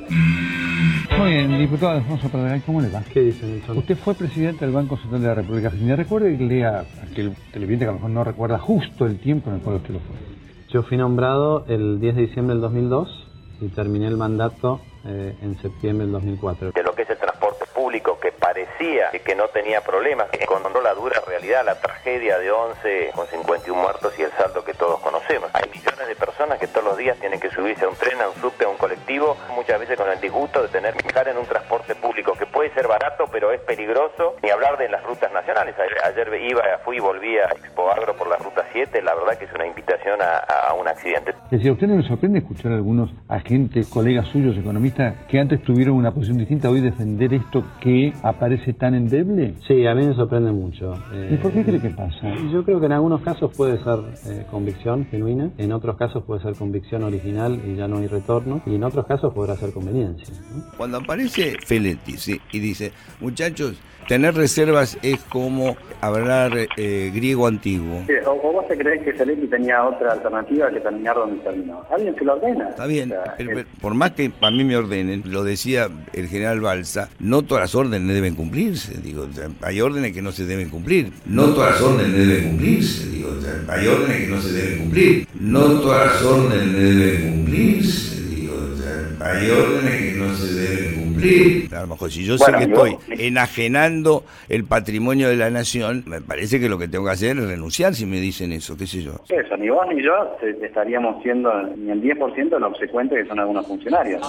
Muy bien, diputado Alfonso Prat-Gay, ¿cómo le va? ¿Qué dice Nelson? Usted fue presidente del Banco Central de la República Argentina. Recuerde que lea a aquel televidente que a lo mejor no recuerda justo el tiempo en el cual usted lo fue. Yo fui nombrado el diez de diciembre del dos mil dos y terminé el mandato eh, en septiembre del dos mil cuatro. De lo que es el transporte público, que parecía que no tenía problemas, que encontró la dura realidad, la tragedia de once con cincuenta y uno muertos y el saldo que todos conocemos. Hay millones de personas que todos los días tienen que subirse a un tren, a un subte, a un colectivo, muchas veces con el disgusto de tener que viajar en un transporte público que puede ser barato, pero es peligroso. Ni hablar de las rutas nacionales. Ayer iba, fui y volví a Expo Agro por la ruta siete, la verdad que es una invitación a, a un accidente. Es decir, ¿a usted no le sorprende escuchar a algunos agentes, colegas suyos, economistas, que antes tuvieron una posición distinta, hoy defender esto que aparece tan endeble? Sí, a mí me sorprende mucho. Eh, ¿Y por qué cree que pasa? Yo creo que en algunos casos puede ser eh, convicción genuina, en otros casos puede ser convicción original y ya no hay retorno, y en otros casos podrá ser conveniencia, ¿no? Cuando aparece Feletti, ¿sí?, y dice, muchachos, tener reservas es como hablar eh, griego antiguo. Sí, o, o vos te creés que Feletti tenía otra alternativa que terminar donde terminó. Alguien se lo ordena. Está bien, o sea, pero, es... por más que a mí me ordenen, lo decía el general Balsa, no todas las órdenes deben cumplirse. Digo, o sea, hay órdenes que no se deben cumplir. No todas las órdenes deben cumplirse. Digo, o sea, hay órdenes que no se deben cumplir. No todas las órdenes deben cumplirse. Digo, o sea, hay órdenes que no se deben cumplir. A lo mejor si yo bueno, sé que yo... estoy enajenando el patrimonio de la nación, me parece que lo que tengo que hacer es renunciar si me dicen eso, qué sé yo. Eso, ni vos ni yo estaríamos siendo ni el diez por ciento de lo obsecuentes que son algunos funcionarios.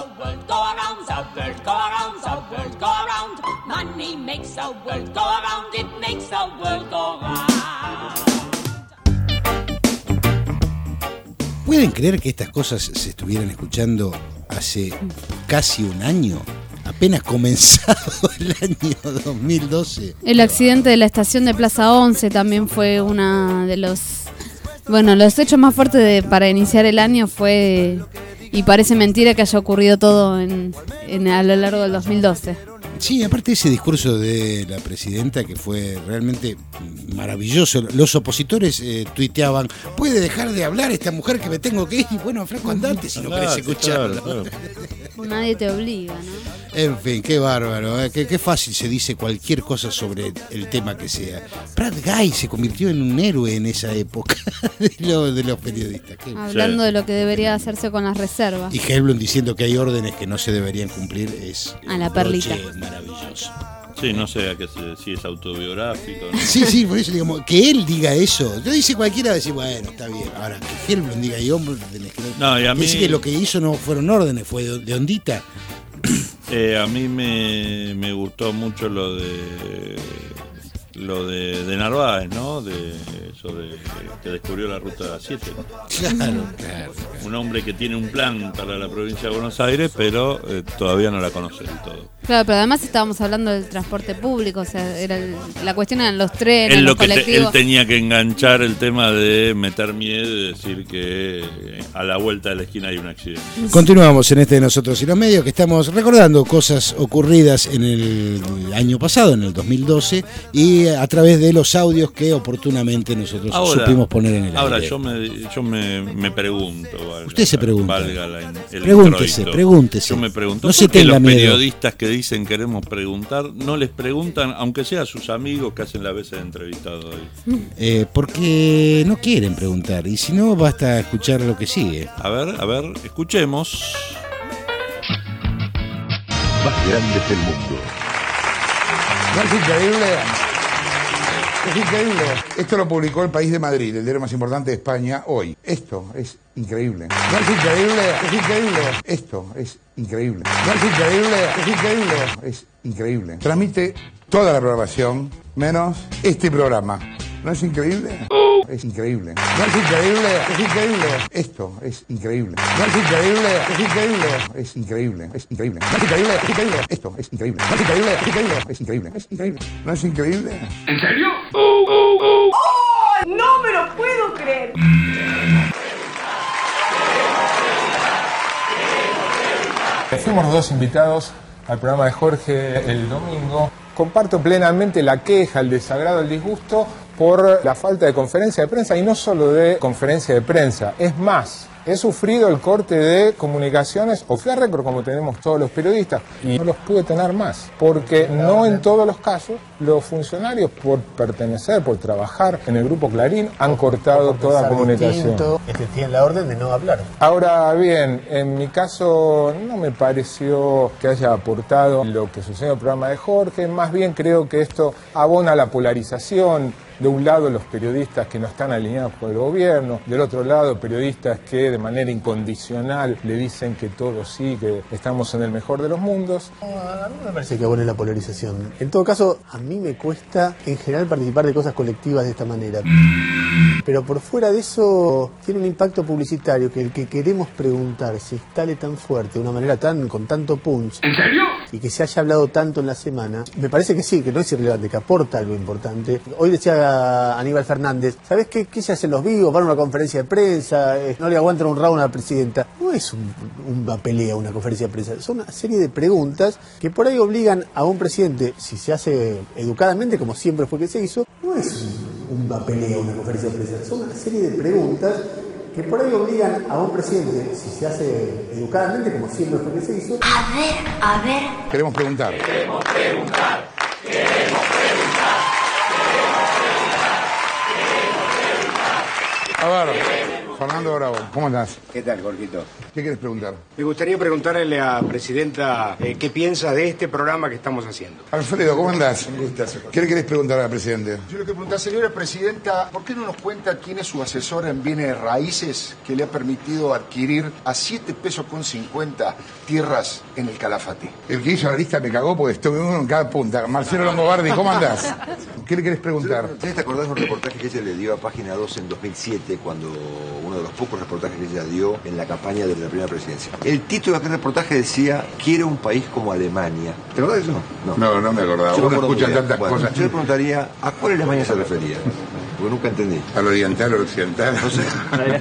¿Pueden creer que estas cosas se estuvieran escuchando hace casi un año? Apenas comenzado el año dos mil doce. El accidente de la estación de Plaza once también fue una de los... Bueno, los hechos más fuertes de, para iniciar el año fue... Y parece mentira que haya ocurrido todo en, en, a lo largo del dos mil doce. Sí, aparte ese discurso de la presidenta que fue realmente maravilloso. Los opositores eh, tuiteaban, ¿puede dejar de hablar esta mujer que me tengo que ir? Y bueno, Franco, andate si no querés escucharlo. Claro, claro. Nadie te obliga, ¿no? En fin, qué bárbaro, ¿eh? qué, qué fácil se dice cualquier cosa sobre el tema que sea. Prat-Gay se convirtió en un héroe en esa época de, lo, de los periodistas. Qué... Hablando sí. de lo que debería hacerse con las reservas. Y Helblum diciendo que hay órdenes que no se deberían cumplir es a la perlita. Maravilloso. Sí, no sé a qué se, si es autobiográfico, ¿no? Sí, sí, por eso digamos, que él diga eso. Yo dice cualquiera, decir, bueno, está bien. Ahora, que Helblum diga, y hombre, tenés que no. No, y a mí... Dice que lo que hizo no fueron órdenes, fue de, de ondita. Eh, a mí me, me gustó mucho lo de lo de, de Narváez, ¿no? De eso de que descubrió la ruta siete. Claro, claro, claro. Un hombre que tiene un plan para la provincia de Buenos Aires, pero eh, todavía no la conoce del todo. Claro, pero además estábamos hablando del transporte público, o sea, era el, la cuestión eran los trenes, él los lo que colectivos. te, él tenía que enganchar el tema de meter miedo y decir que a la vuelta de la esquina hay un accidente. Continuamos en este de Nosotros y los Medios, que estamos recordando cosas ocurridas en el año pasado, en el dos mil doce, y a través de los audios que oportunamente nosotros ahora, supimos poner en el ahora aire. Ahora yo me, yo me, me pregunto. Valga, Usted se pregunta. Valga la, el pregúntese, introito. pregúntese. Yo me pregunto, no ¿por se qué tenga los miedo? Periodistas que dicen queremos preguntar, no les preguntan, aunque sea a sus amigos que hacen la vez de entrevistado ahí? Eh, porque no quieren preguntar, y si no, basta escuchar lo que sigue. A ver, a ver, escuchemos. Más grandes del mundo. ¿No es increíble? Es increíble. Esto lo publicó El País de Madrid, el diario más importante de España, hoy. Esto es increíble. ¿No es increíble? Es increíble. Esto es increíble. ¿No es increíble? Es increíble. Es increíble. Transmite toda la programación, menos este programa. ¿No es increíble? es increíble. ¿No es increíble? Es increíble. Esto es increíble. ¿No es increíble? Es increíble. Es increíble. Es increíble. ¿No es increíble? Es increíble. Esto es increíble. ¿No es increíble? Es increíble. Es increíble. Es increíble. ¿No es increíble? ¿En serio? ¡Oh, oh, oh! ¡Oh! ¡No me lo puedo creer! Fuimos los dos invitados al programa de Jorge el domingo. Comparto plenamente la queja, el desagrado, el disgusto por la falta de conferencia de prensa, y no solo de conferencia de prensa. Es más, he sufrido el corte de comunicaciones off the record, como tenemos todos los periodistas, y no los pude tener más, porque no en todos los casos los funcionarios, por pertenecer, por trabajar en el Grupo Clarín, han cortado toda comunicación. Este tiene la orden de no hablar. Ahora bien, en mi caso no me pareció que haya aportado lo que sucedió en el programa de Jorge, más bien creo que esto abona la polarización. De un lado los periodistas que no están alineados con el gobierno, del otro lado periodistas que de manera incondicional le dicen que todo sí, que estamos en el mejor de los mundos. A mí me parece que abone la polarización. En todo caso, a mí me cuesta en general participar de cosas colectivas de esta manera. Pero por fuera de eso tiene un impacto publicitario que el que queremos preguntar si sale tan fuerte, de una manera tan con tanto punch. ¿En serio? Y que se haya hablado tanto en la semana, me parece que sí, que no es irrelevante, que aporta algo importante. Hoy decía Aníbal Fernández, ¿sabés qué, qué se hacen los vivos? Van a una conferencia de prensa, eh, no le aguantan un round a la presidenta. No es un, una pelea, una conferencia de prensa, son una serie de preguntas que por ahí obligan a un presidente, si se hace educadamente, como siempre fue que se hizo, no es una pelea, una conferencia de prensa, son una serie de preguntas que por ahí obligan a un presidente, si se hace educadamente, como siempre fue que se hizo. A ver, a ver. Queremos preguntar. Queremos preguntar. Queremos preguntar. A ver, Fernando Bravo, ¿cómo andás? ¿Qué tal, Jorgito? ¿Qué quieres preguntar? Me gustaría preguntarle a la presidenta eh, qué piensa de este programa que estamos haciendo. Alfredo, ¿cómo andás? Un gustazo. ¿Qué le querés preguntar a la presidenta? Yo le quiero preguntar, señora presidenta, ¿por qué no nos cuenta quién es su asesora en bienes raíces que le ha permitido adquirir a siete pesos con cincuenta tierras en el Calafate? El que hizo la lista me cagó porque estuve uno en cada punta. Marcelo Longobardi, ¿cómo andás? ¿Qué le querés preguntar? ¿Ustedes te acordás de un reportaje que ella le dio a Página dos en dos mil siete, cuando uno de los pocos reportajes que ella dio en la campaña de la primera presidencia? El título de aquel reportaje decía: quiero un país como Alemania. ¿Te acordás de eso? No, no, no me acordaba. Uno escucha tantas bueno, cosas. Yo le preguntaría, ¿a cuál Alemania se refería? Porque nunca entendí. ¿Al oriental o al occidental? No sé.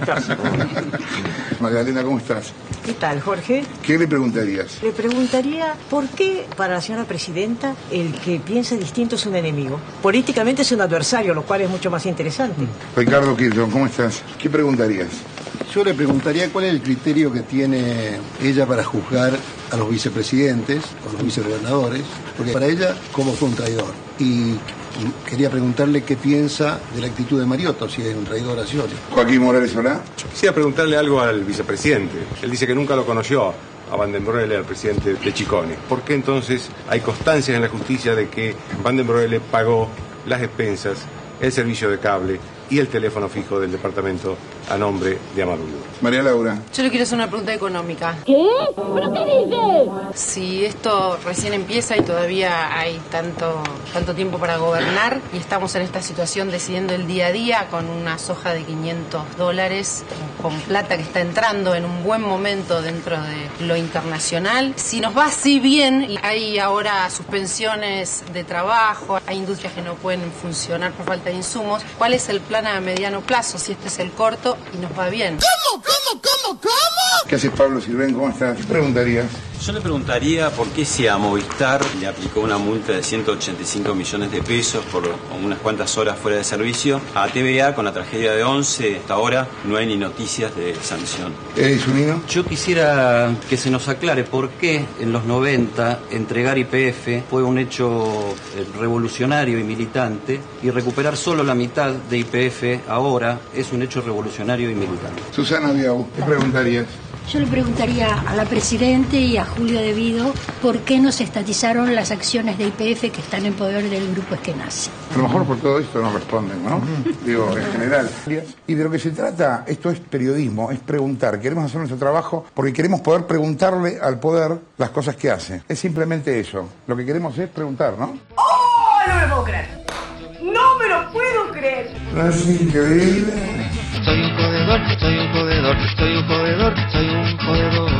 Magdalena, ¿cómo estás? ¿Qué tal, Jorge? ¿Qué le preguntarías? Le preguntaría por qué para la señora presidenta el que piensa distinto es un enemigo. Políticamente es un adversario, lo cual es mucho más interesante. Ricardo Kirchner, ¿cómo estás? ¿Qué preguntarías? Yo le preguntaría cuál es el criterio que tiene ella para juzgar a los vicepresidentes, a los vicegobernadores, porque para ella, ¿cómo fue un traidor? Y quería preguntarle qué piensa de la actitud de Mariotto, si es un traidor a Scioli. Joaquín Morales Solá. Quisiera preguntarle algo al vicepresidente. Él dice que nunca lo conoció a Van den Broele, al presidente de Chicone. ¿Por qué entonces hay constancias en la justicia de que Van den Broele pagó las expensas, el servicio de cable y el teléfono fijo del departamento a nombre de Amarullo? María Laura. Yo le quiero hacer una pregunta económica. ¿Qué? ¿Pero qué dices? Si esto recién empieza y todavía hay tanto, tanto tiempo para gobernar y estamos en esta situación decidiendo el día a día con una soja de quinientos dólares, con plata que está entrando en un buen momento dentro de lo internacional, si nos va así bien y hay ahora suspensiones de trabajo, hay industrias que no pueden funcionar por falta de insumos, ¿cuál es el plan a mediano plazo, si este es el corto y nos va bien? ¿Cómo, cómo, cómo, cómo? ¿Qué haces, Pablo Silvén? ¿Cómo estás? ¿Qué preguntarías? Yo le preguntaría por qué si a Movistar le aplicó una multa de ciento ochenta y cinco millones de pesos por unas cuantas horas fuera de servicio, a T V A con la tragedia de Once, hasta ahora no hay ni noticias de sanción. ¿Eres unino? Yo quisiera que se nos aclare por qué en los noventa entregar Y P F fue un hecho revolucionario y militante y recuperar solo la mitad de Y P F ahora es un hecho revolucionario y militante. Susana Biau, ¿qué preguntarías? Yo le preguntaría a la Presidenta y a Julio De Vido por qué no se estatizaron las acciones de Y P F que están en poder del grupo Eskenazi. A lo mejor por todo esto no responden, ¿no? Digo, en general. Y de lo que se trata, esto es periodismo, es preguntar. Queremos hacer nuestro trabajo porque queremos poder preguntarle al poder las cosas que hace. Es simplemente eso. Lo que queremos es preguntar, ¿no? ¡Oh! No me lo puedo creer. No me lo puedo creer. creer. ¿No es increíble? Soy un jodedor, soy un jodedor, soy un jodedor, soy un jodedor.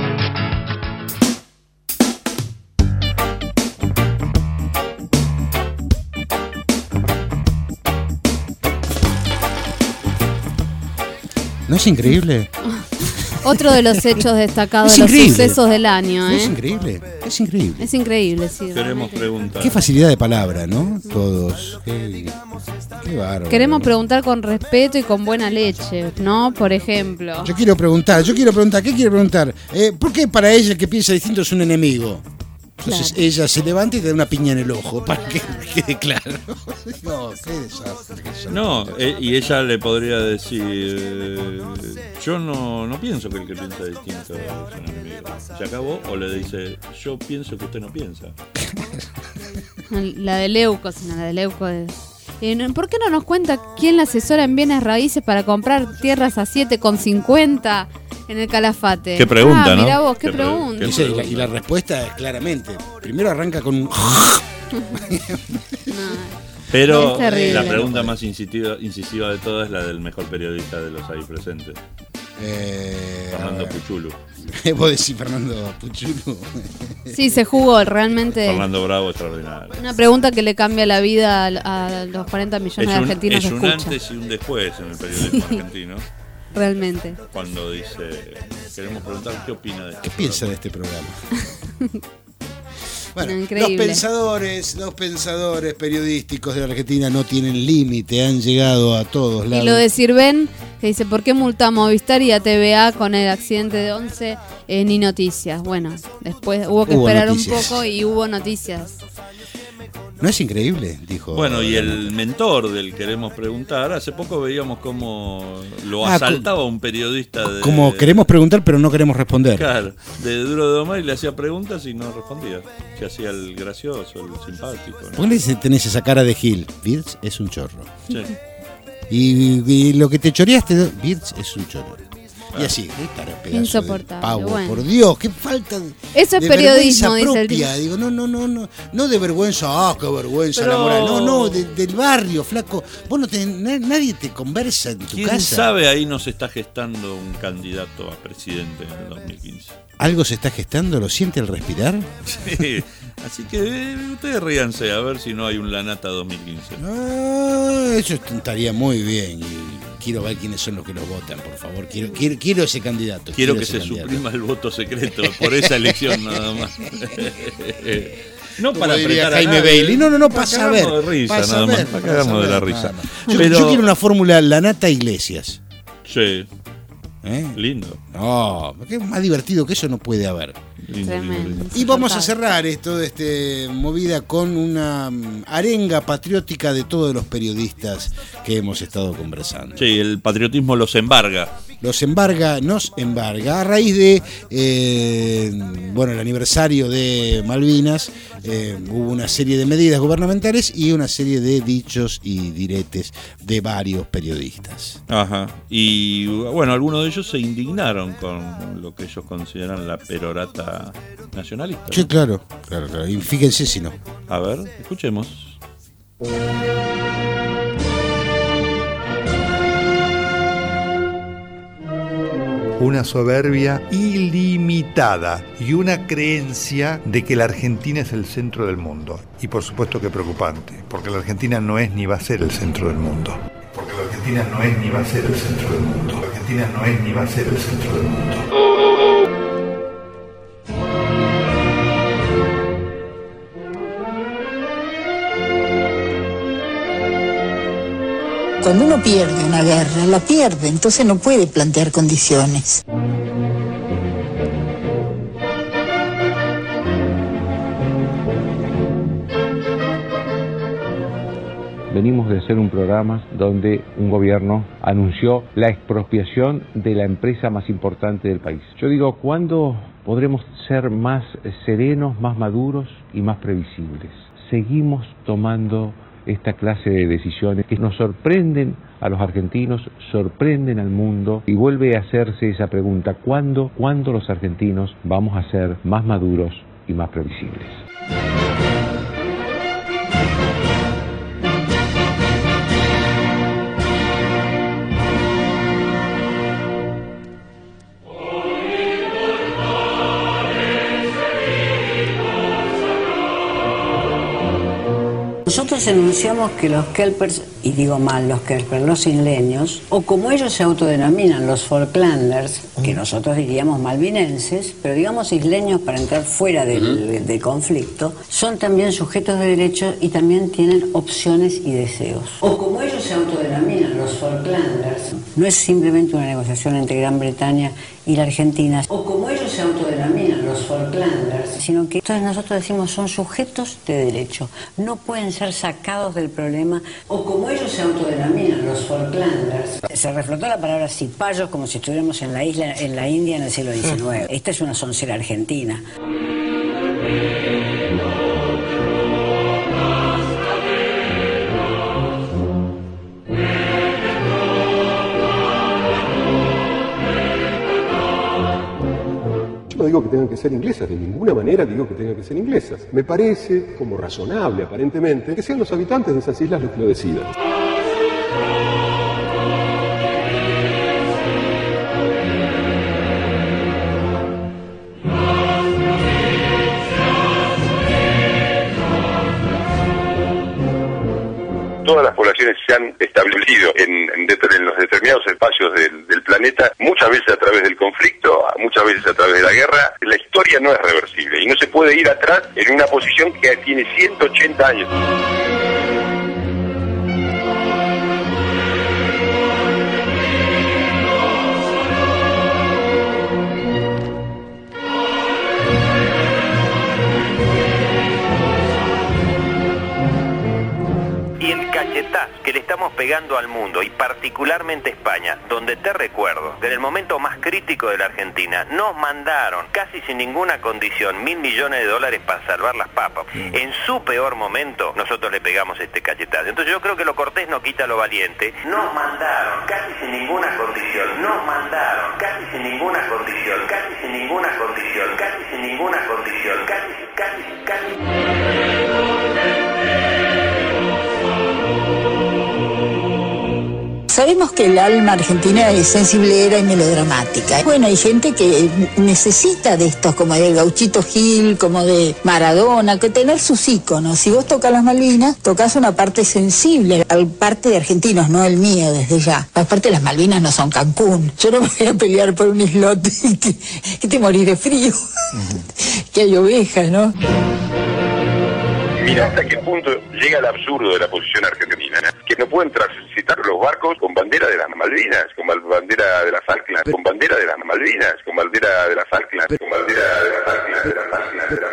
¿No es increíble? Otro de los hechos destacados Es de los increíble. sucesos del año, ¿eh? Es increíble, es increíble. Es increíble, sí. Queremos realmente. preguntar. Qué facilidad de palabra, ¿no? Todos. Qué, qué bárbaro. Queremos preguntar con respeto y con buena leche, ¿no? Por ejemplo. Yo quiero preguntar, yo quiero preguntar, ¿qué quiero preguntar? Eh, ¿Por qué para ella el que piensa distinto es un enemigo? Entonces Claro. ella se levanta y te da una piña en el ojo, para que quede claro. No, qué desastre. qué desastre. No, eh, y ella le podría decir, eh, yo no, no pienso que el que piensa distinto es un enemigo. ¿Se acabó? O le dice, yo pienso que usted no piensa. La de Leuco, sino la de Leuco es... Eh, no- ¿Por qué no nos cuenta quién la asesora en bienes raíces para comprar tierras a siete con cincuenta en el Calafate? Qué pregunta, ah, ¿no? Mirá vos, qué, Qué pre- pregunta. Y, sí, y la, y la respuesta es claramente. Primero arranca con un... Pero Es terrible. la pregunta más incisiva, incisiva de todas es la del mejor periodista de los ahí presentes. Eh, Fernando Puchulu. Vos decís Fernando Puchulu. Sí, se jugó realmente. Fernando Bravo, extraordinario. Una pregunta que le cambia la vida a, a los cuarenta millones Es de un, argentinos es que un escuchan. antes y un después en el periodismo Sí. argentino. Realmente. Cuando dice, queremos preguntar qué opina de esto. ¿Qué piensa de este programa? Bueno, No, los increíble. pensadores, los pensadores periodísticos de la Argentina no tienen límite, han llegado a todos lados. Y lo de Sirven, que dice, ¿por qué multa a Movistar y a T V A con el accidente de Once? Eh, ni noticias. Bueno, después hubo que Hubo esperar noticias. un poco y hubo noticias. ¿No es increíble? Dijo. Bueno, y el mentor del queremos preguntar, hace poco veíamos cómo lo Ah, asaltaba un periodista de... Como queremos preguntar, pero no queremos responder. Claro, de Duro de Domar y le hacía preguntas y no respondía. Se hacía el gracioso, el simpático. ¿no? ¿Por qué le dice- tenés esa cara de Gil? Birds es un chorro. Sí. Y, y lo que te choreaste, Birds es un chorro. Y así, estar pedazo Insoportable, de pavo, bueno. por Dios, qué falta de, Eso es de periodismo, vergüenza dice el propia. tipo. Digo, no, no, no, no, no de vergüenza, ah, qué vergüenza Pero- la moral. No, no, de- del barrio, flaco. Vos no te, na- nadie te conversa en tu ¿Quién casa. sabe ahí nos está gestando un candidato a presidente en el dos mil quince? ¿Algo se está gestando? ¿Lo siente al respirar? Sí, así que eh, ustedes ríanse a ver si no hay un Lanata dos mil quince. Ah, eso estaría muy bien. Y quiero ver quiénes son los que los votan, por favor. Quiero, quiero, quiero ese candidato. Quiero que ese se candidato. suprima el voto secreto por esa elección nada más. No Como para diría apretar a Jaime nadie, Bailey. No, no, no, para pasa a ver. cagarnos de risa, pasa nada a más, ver, para pasa cagarnos a de la ver, risa. nada más. Yo, Pero- yo quiero una fórmula Lanata Iglesias. Sí. ¿Eh? Lindo. No, porque más divertido que eso no puede haber. Lindo, lindo, lindo. Y vamos a cerrar esto de este movida con una mm, arenga patriótica de todos los periodistas que hemos estado conversando. Sí, el patriotismo los embarga. Los embarga, nos embarga. A raíz de eh, bueno, el aniversario de Malvinas, eh, hubo una serie de medidas gubernamentales y una serie de dichos y diretes de varios periodistas. Ajá. Y bueno, algunos de ellos se indignaron con lo que ellos consideran la perorata nacionalista. ¿no? Sí, claro, claro, claro. Y fíjense si no. A ver, escuchemos. Una soberbia ilimitada y una creencia de que la Argentina es el centro del mundo. Y por supuesto que preocupante, porque la Argentina no es ni va a ser el centro del mundo. Porque la Argentina no es ni va a ser el centro del mundo. La Argentina no es ni va a ser el centro del mundo. Cuando uno pierde una guerra, la pierde, entonces no puede plantear condiciones. Venimos de hacer un programa donde un gobierno anunció la expropiación de la empresa más importante del país. Yo digo, ¿cuándo podremos ser más serenos, más maduros y más previsibles? Seguimos tomando esta clase de decisiones que nos sorprenden a los argentinos, sorprenden al mundo y vuelve a hacerse esa pregunta, ¿cuándo, ¿cuándo los argentinos vamos a ser más maduros y más previsibles? Nosotros enunciamos que los kelpers, y digo mal los kelpers, los isleños, o como ellos se autodenominan, los Falklanders, que nosotros diríamos malvinenses, pero digamos isleños para entrar fuera del, del, del conflicto, son también sujetos de derechos y también tienen opciones y deseos. O como ellos se autodenominan, los Falklanders, no es simplemente una negociación entre Gran Bretaña y la Argentina, o como ellos se autodenominan, los Falklanders, sino que entonces nosotros decimos son sujetos de derecho, no pueden ser sacados del problema, o como ellos se autodenominan, los Falklanders. Se reflotó la palabra cipayos como si estuviéramos en la isla, en la India en el siglo diecinueve. Esta es una soncera argentina. No digo que tengan que ser inglesas, de ninguna manera digo que tengan que ser inglesas. Me parece, como razonable aparentemente, que sean los habitantes de esas islas los que lo decidan. Todas las poblaciones se han establecido en, en, en los determinados espacios del, del planeta, muchas veces a través del conflicto, muchas veces a través de la guerra. La historia no es reversible y no se puede ir atrás en una posición que tiene ciento ochenta años. Que le estamos pegando al mundo y particularmente a España, donde te recuerdo que en el momento más crítico de la Argentina nos mandaron casi sin ninguna condición mil millones de dólares para salvar las papas. En su peor momento nosotros le pegamos este cachetazo. Entonces yo creo que lo cortés no quita lo valiente. Nos mandaron casi sin ninguna condición, nos mandaron casi sin ninguna condición, casi sin ninguna condición, casi sin ninguna condición, casi, casi, casi. Sabemos que el alma argentina es sensiblera y melodramática. Bueno, hay gente que necesita de estos, como de Gauchito Gil, como de Maradona, que tener sus íconos. Si vos tocas las Malvinas, tocas una parte sensible, al parte de argentinos, no el mío desde ya. Aparte, las Malvinas no son Cancún. Yo no me voy a pelear por un islote que, que te morís de frío, uh-huh. Que hay ovejas, ¿no? Mira hasta qué punto llega el absurdo de la posición argentina, ¿no? Que no pueden transitar los barcos con bandera de las Malvinas, con bandera de las Falklands, con bandera de las Malvinas, con bandera de las Falklands, con bandera de las Falklands, de las Falklands, de las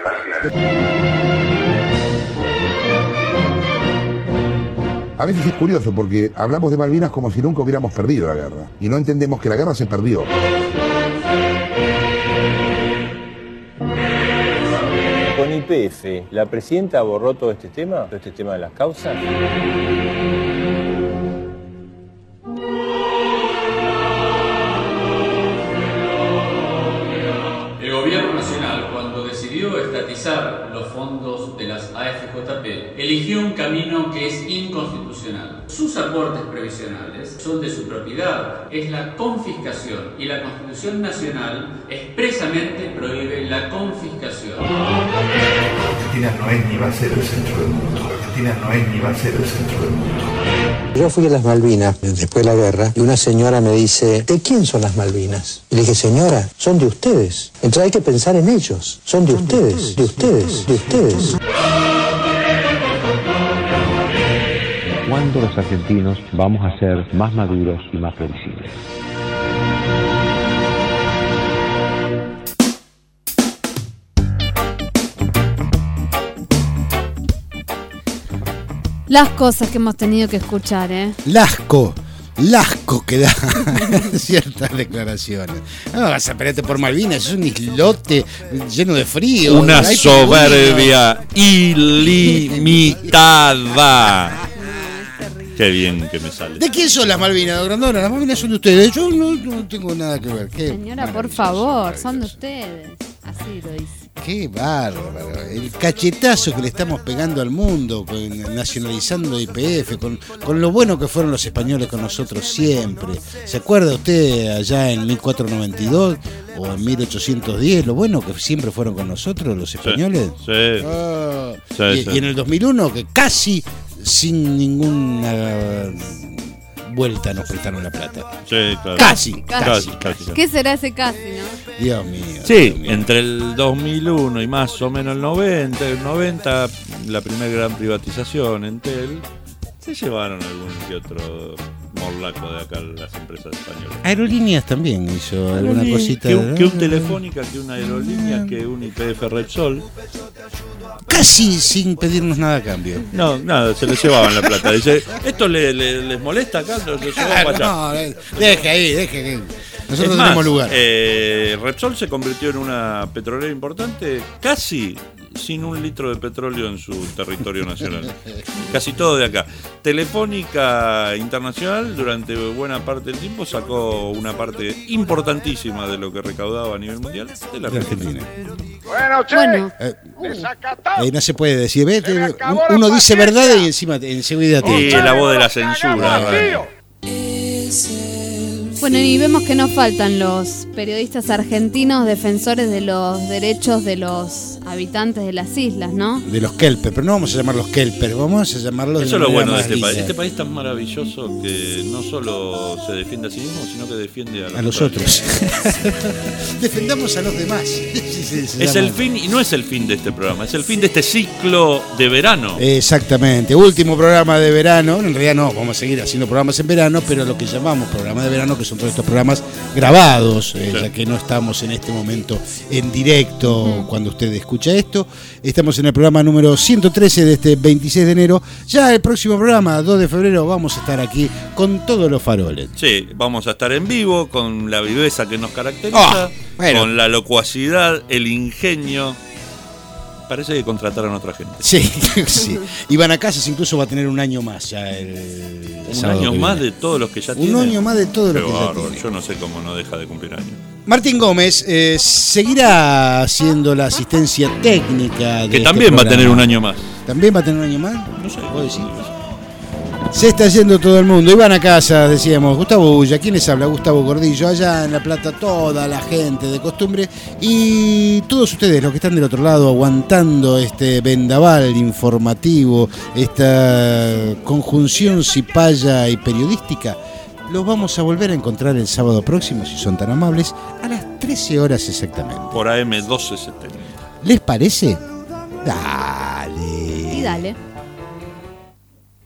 Falklands. A veces es curioso porque hablamos de Malvinas como si nunca hubiéramos perdido la guerra y no entendemos que la guerra se perdió. Con Y P F, ¿la presidenta borró todo este tema? ¿Todo este tema de las causas? El gobierno nacional, cuando decidió estatizar los fondos de las A F J P, eligió un camino que es inconstitucional. Sus aportes previsionales son de su propiedad, es la confiscación, y la Constitución Nacional expresamente prohíbe la confiscación. Argentina no es ni va a ser el centro del mundo. Argentina no es ni va a ser el centro del mundo. Yo fui a las Malvinas después de la guerra y una señora me dice, ¿de quién son las Malvinas? Y le dije, señora, son de ustedes. Entonces hay que pensar en ellos. Son de ustedes, de ustedes, de ustedes. ¿Cuándo los argentinos vamos a ser más maduros y más previsibles? Las cosas que hemos tenido que escuchar, ¿eh? Lasco, lasco que da ciertas declaraciones. No vas a pelearte por Malvinas, es un islote lleno de frío. Una soberbia ilimitada. Qué bien que me sale. ¿De quién son las Malvinas, don Grandona? Las Malvinas son de ustedes. Yo no, no tengo nada que ver. Qué Señora, por favor, son de ustedes. Así lo dice. Qué bárbaro. El cachetazo que le estamos pegando al mundo, con, nacionalizando Y P F, con, con lo bueno que fueron los españoles con nosotros siempre. ¿Se acuerda usted allá en mil cuatrocientos noventa y dos? o en mil ochocientos diez, lo bueno que siempre fueron con nosotros los españoles. Sí. Ah, Sí, y, sí. y en el dos mil uno, que casi sin ninguna vuelta nos prestaron la plata. Sí, claro. Casi, Casi, casi, casi. ¿Qué será ese casi, no? Dios mío. Sí, entre el dos mil uno y más o menos el noventa, el noventa, la primera gran privatización, Entel, se llevaron algún que otro morlaco de acá las empresas españolas. Aerolíneas también hizo alguna Aerolíneas, cosita. Que un, que un Telefónica, que una aerolínea, que un I P F Repsol. Casi sin pedirnos nada a cambio. No, nada, se les llevaban la plata. Dice, ¿esto le, le- les molesta acá? Lo llevamos Claro, para allá. no, eh, deje ahí, deje que nosotros Es más, tenemos lugar. eh, Repsol se convirtió en una petrolera importante casi sin un litro de petróleo en su territorio nacional. Casi todo de acá. Telefónica Internacional durante buena parte del tiempo sacó una parte importantísima de lo que recaudaba a nivel mundial de la De Argentina. Bueno, che, Bueno. Eh, desacatado. Ahí no se puede decir, ¿ves? Se me acabó la Uno dice paciencia. verdad y encima te- enseguida te Y echan. la voz de la censura. Vacío. Bueno, y vemos que no faltan los periodistas argentinos defensores de los derechos de los habitantes de las islas, ¿no? De los Kelper, pero no vamos a llamarlos Kelper, vamos a llamarlos de Eso es una lo manera bueno de más este país. linda. Este país tan maravilloso que no solo se defiende a sí mismo, sino que defiende a los, A los otros. Defendamos a los demás. Sí, sí, se Es llama. el fin, y no es el fin de este programa, es el fin de este ciclo de verano. Exactamente, último programa de verano. En realidad no, vamos a seguir haciendo programas en verano, pero lo que llamamos programa de verano, que son todos estos programas grabados, eh, Sí. ya que no estamos en este momento en directo cuando usted escucha esto. Estamos en el programa número ciento trece de este veintiséis de enero. Ya el próximo programa, dos de febrero, vamos a estar aquí con todos los faroles. Sí, vamos a estar en vivo con la viveza que nos caracteriza, Ah, bueno. con la locuacidad, el ingenio. Parece que contrataron a otra gente. Sí, sí. Iván Casas incluso va a tener un año más ya el, el Un sábado año que más viene. de todos los que ya Un tiene. año más de todos los Qué que ya bárbaro, tiene. yo no sé cómo no deja de cumplir años. Martín Gómez eh, seguirá haciendo la asistencia técnica de Que este también va a programa. tener un año más. ¿También va a tener un año más? No sé. ¿Vos decís? Se está yendo todo el mundo. Iván a casa, decíamos, Gustavo Bulla, ¿quién les habla? Gustavo Gordillo, allá en La Plata, toda la gente de costumbre y todos ustedes, los que están del otro lado, aguantando este vendaval informativo, esta conjunción cipaya y periodística, los vamos a volver a encontrar el sábado próximo, si son tan amables, a las trece horas exactamente. Por A M doce setenta. ¿Les parece? Dale. Y dale.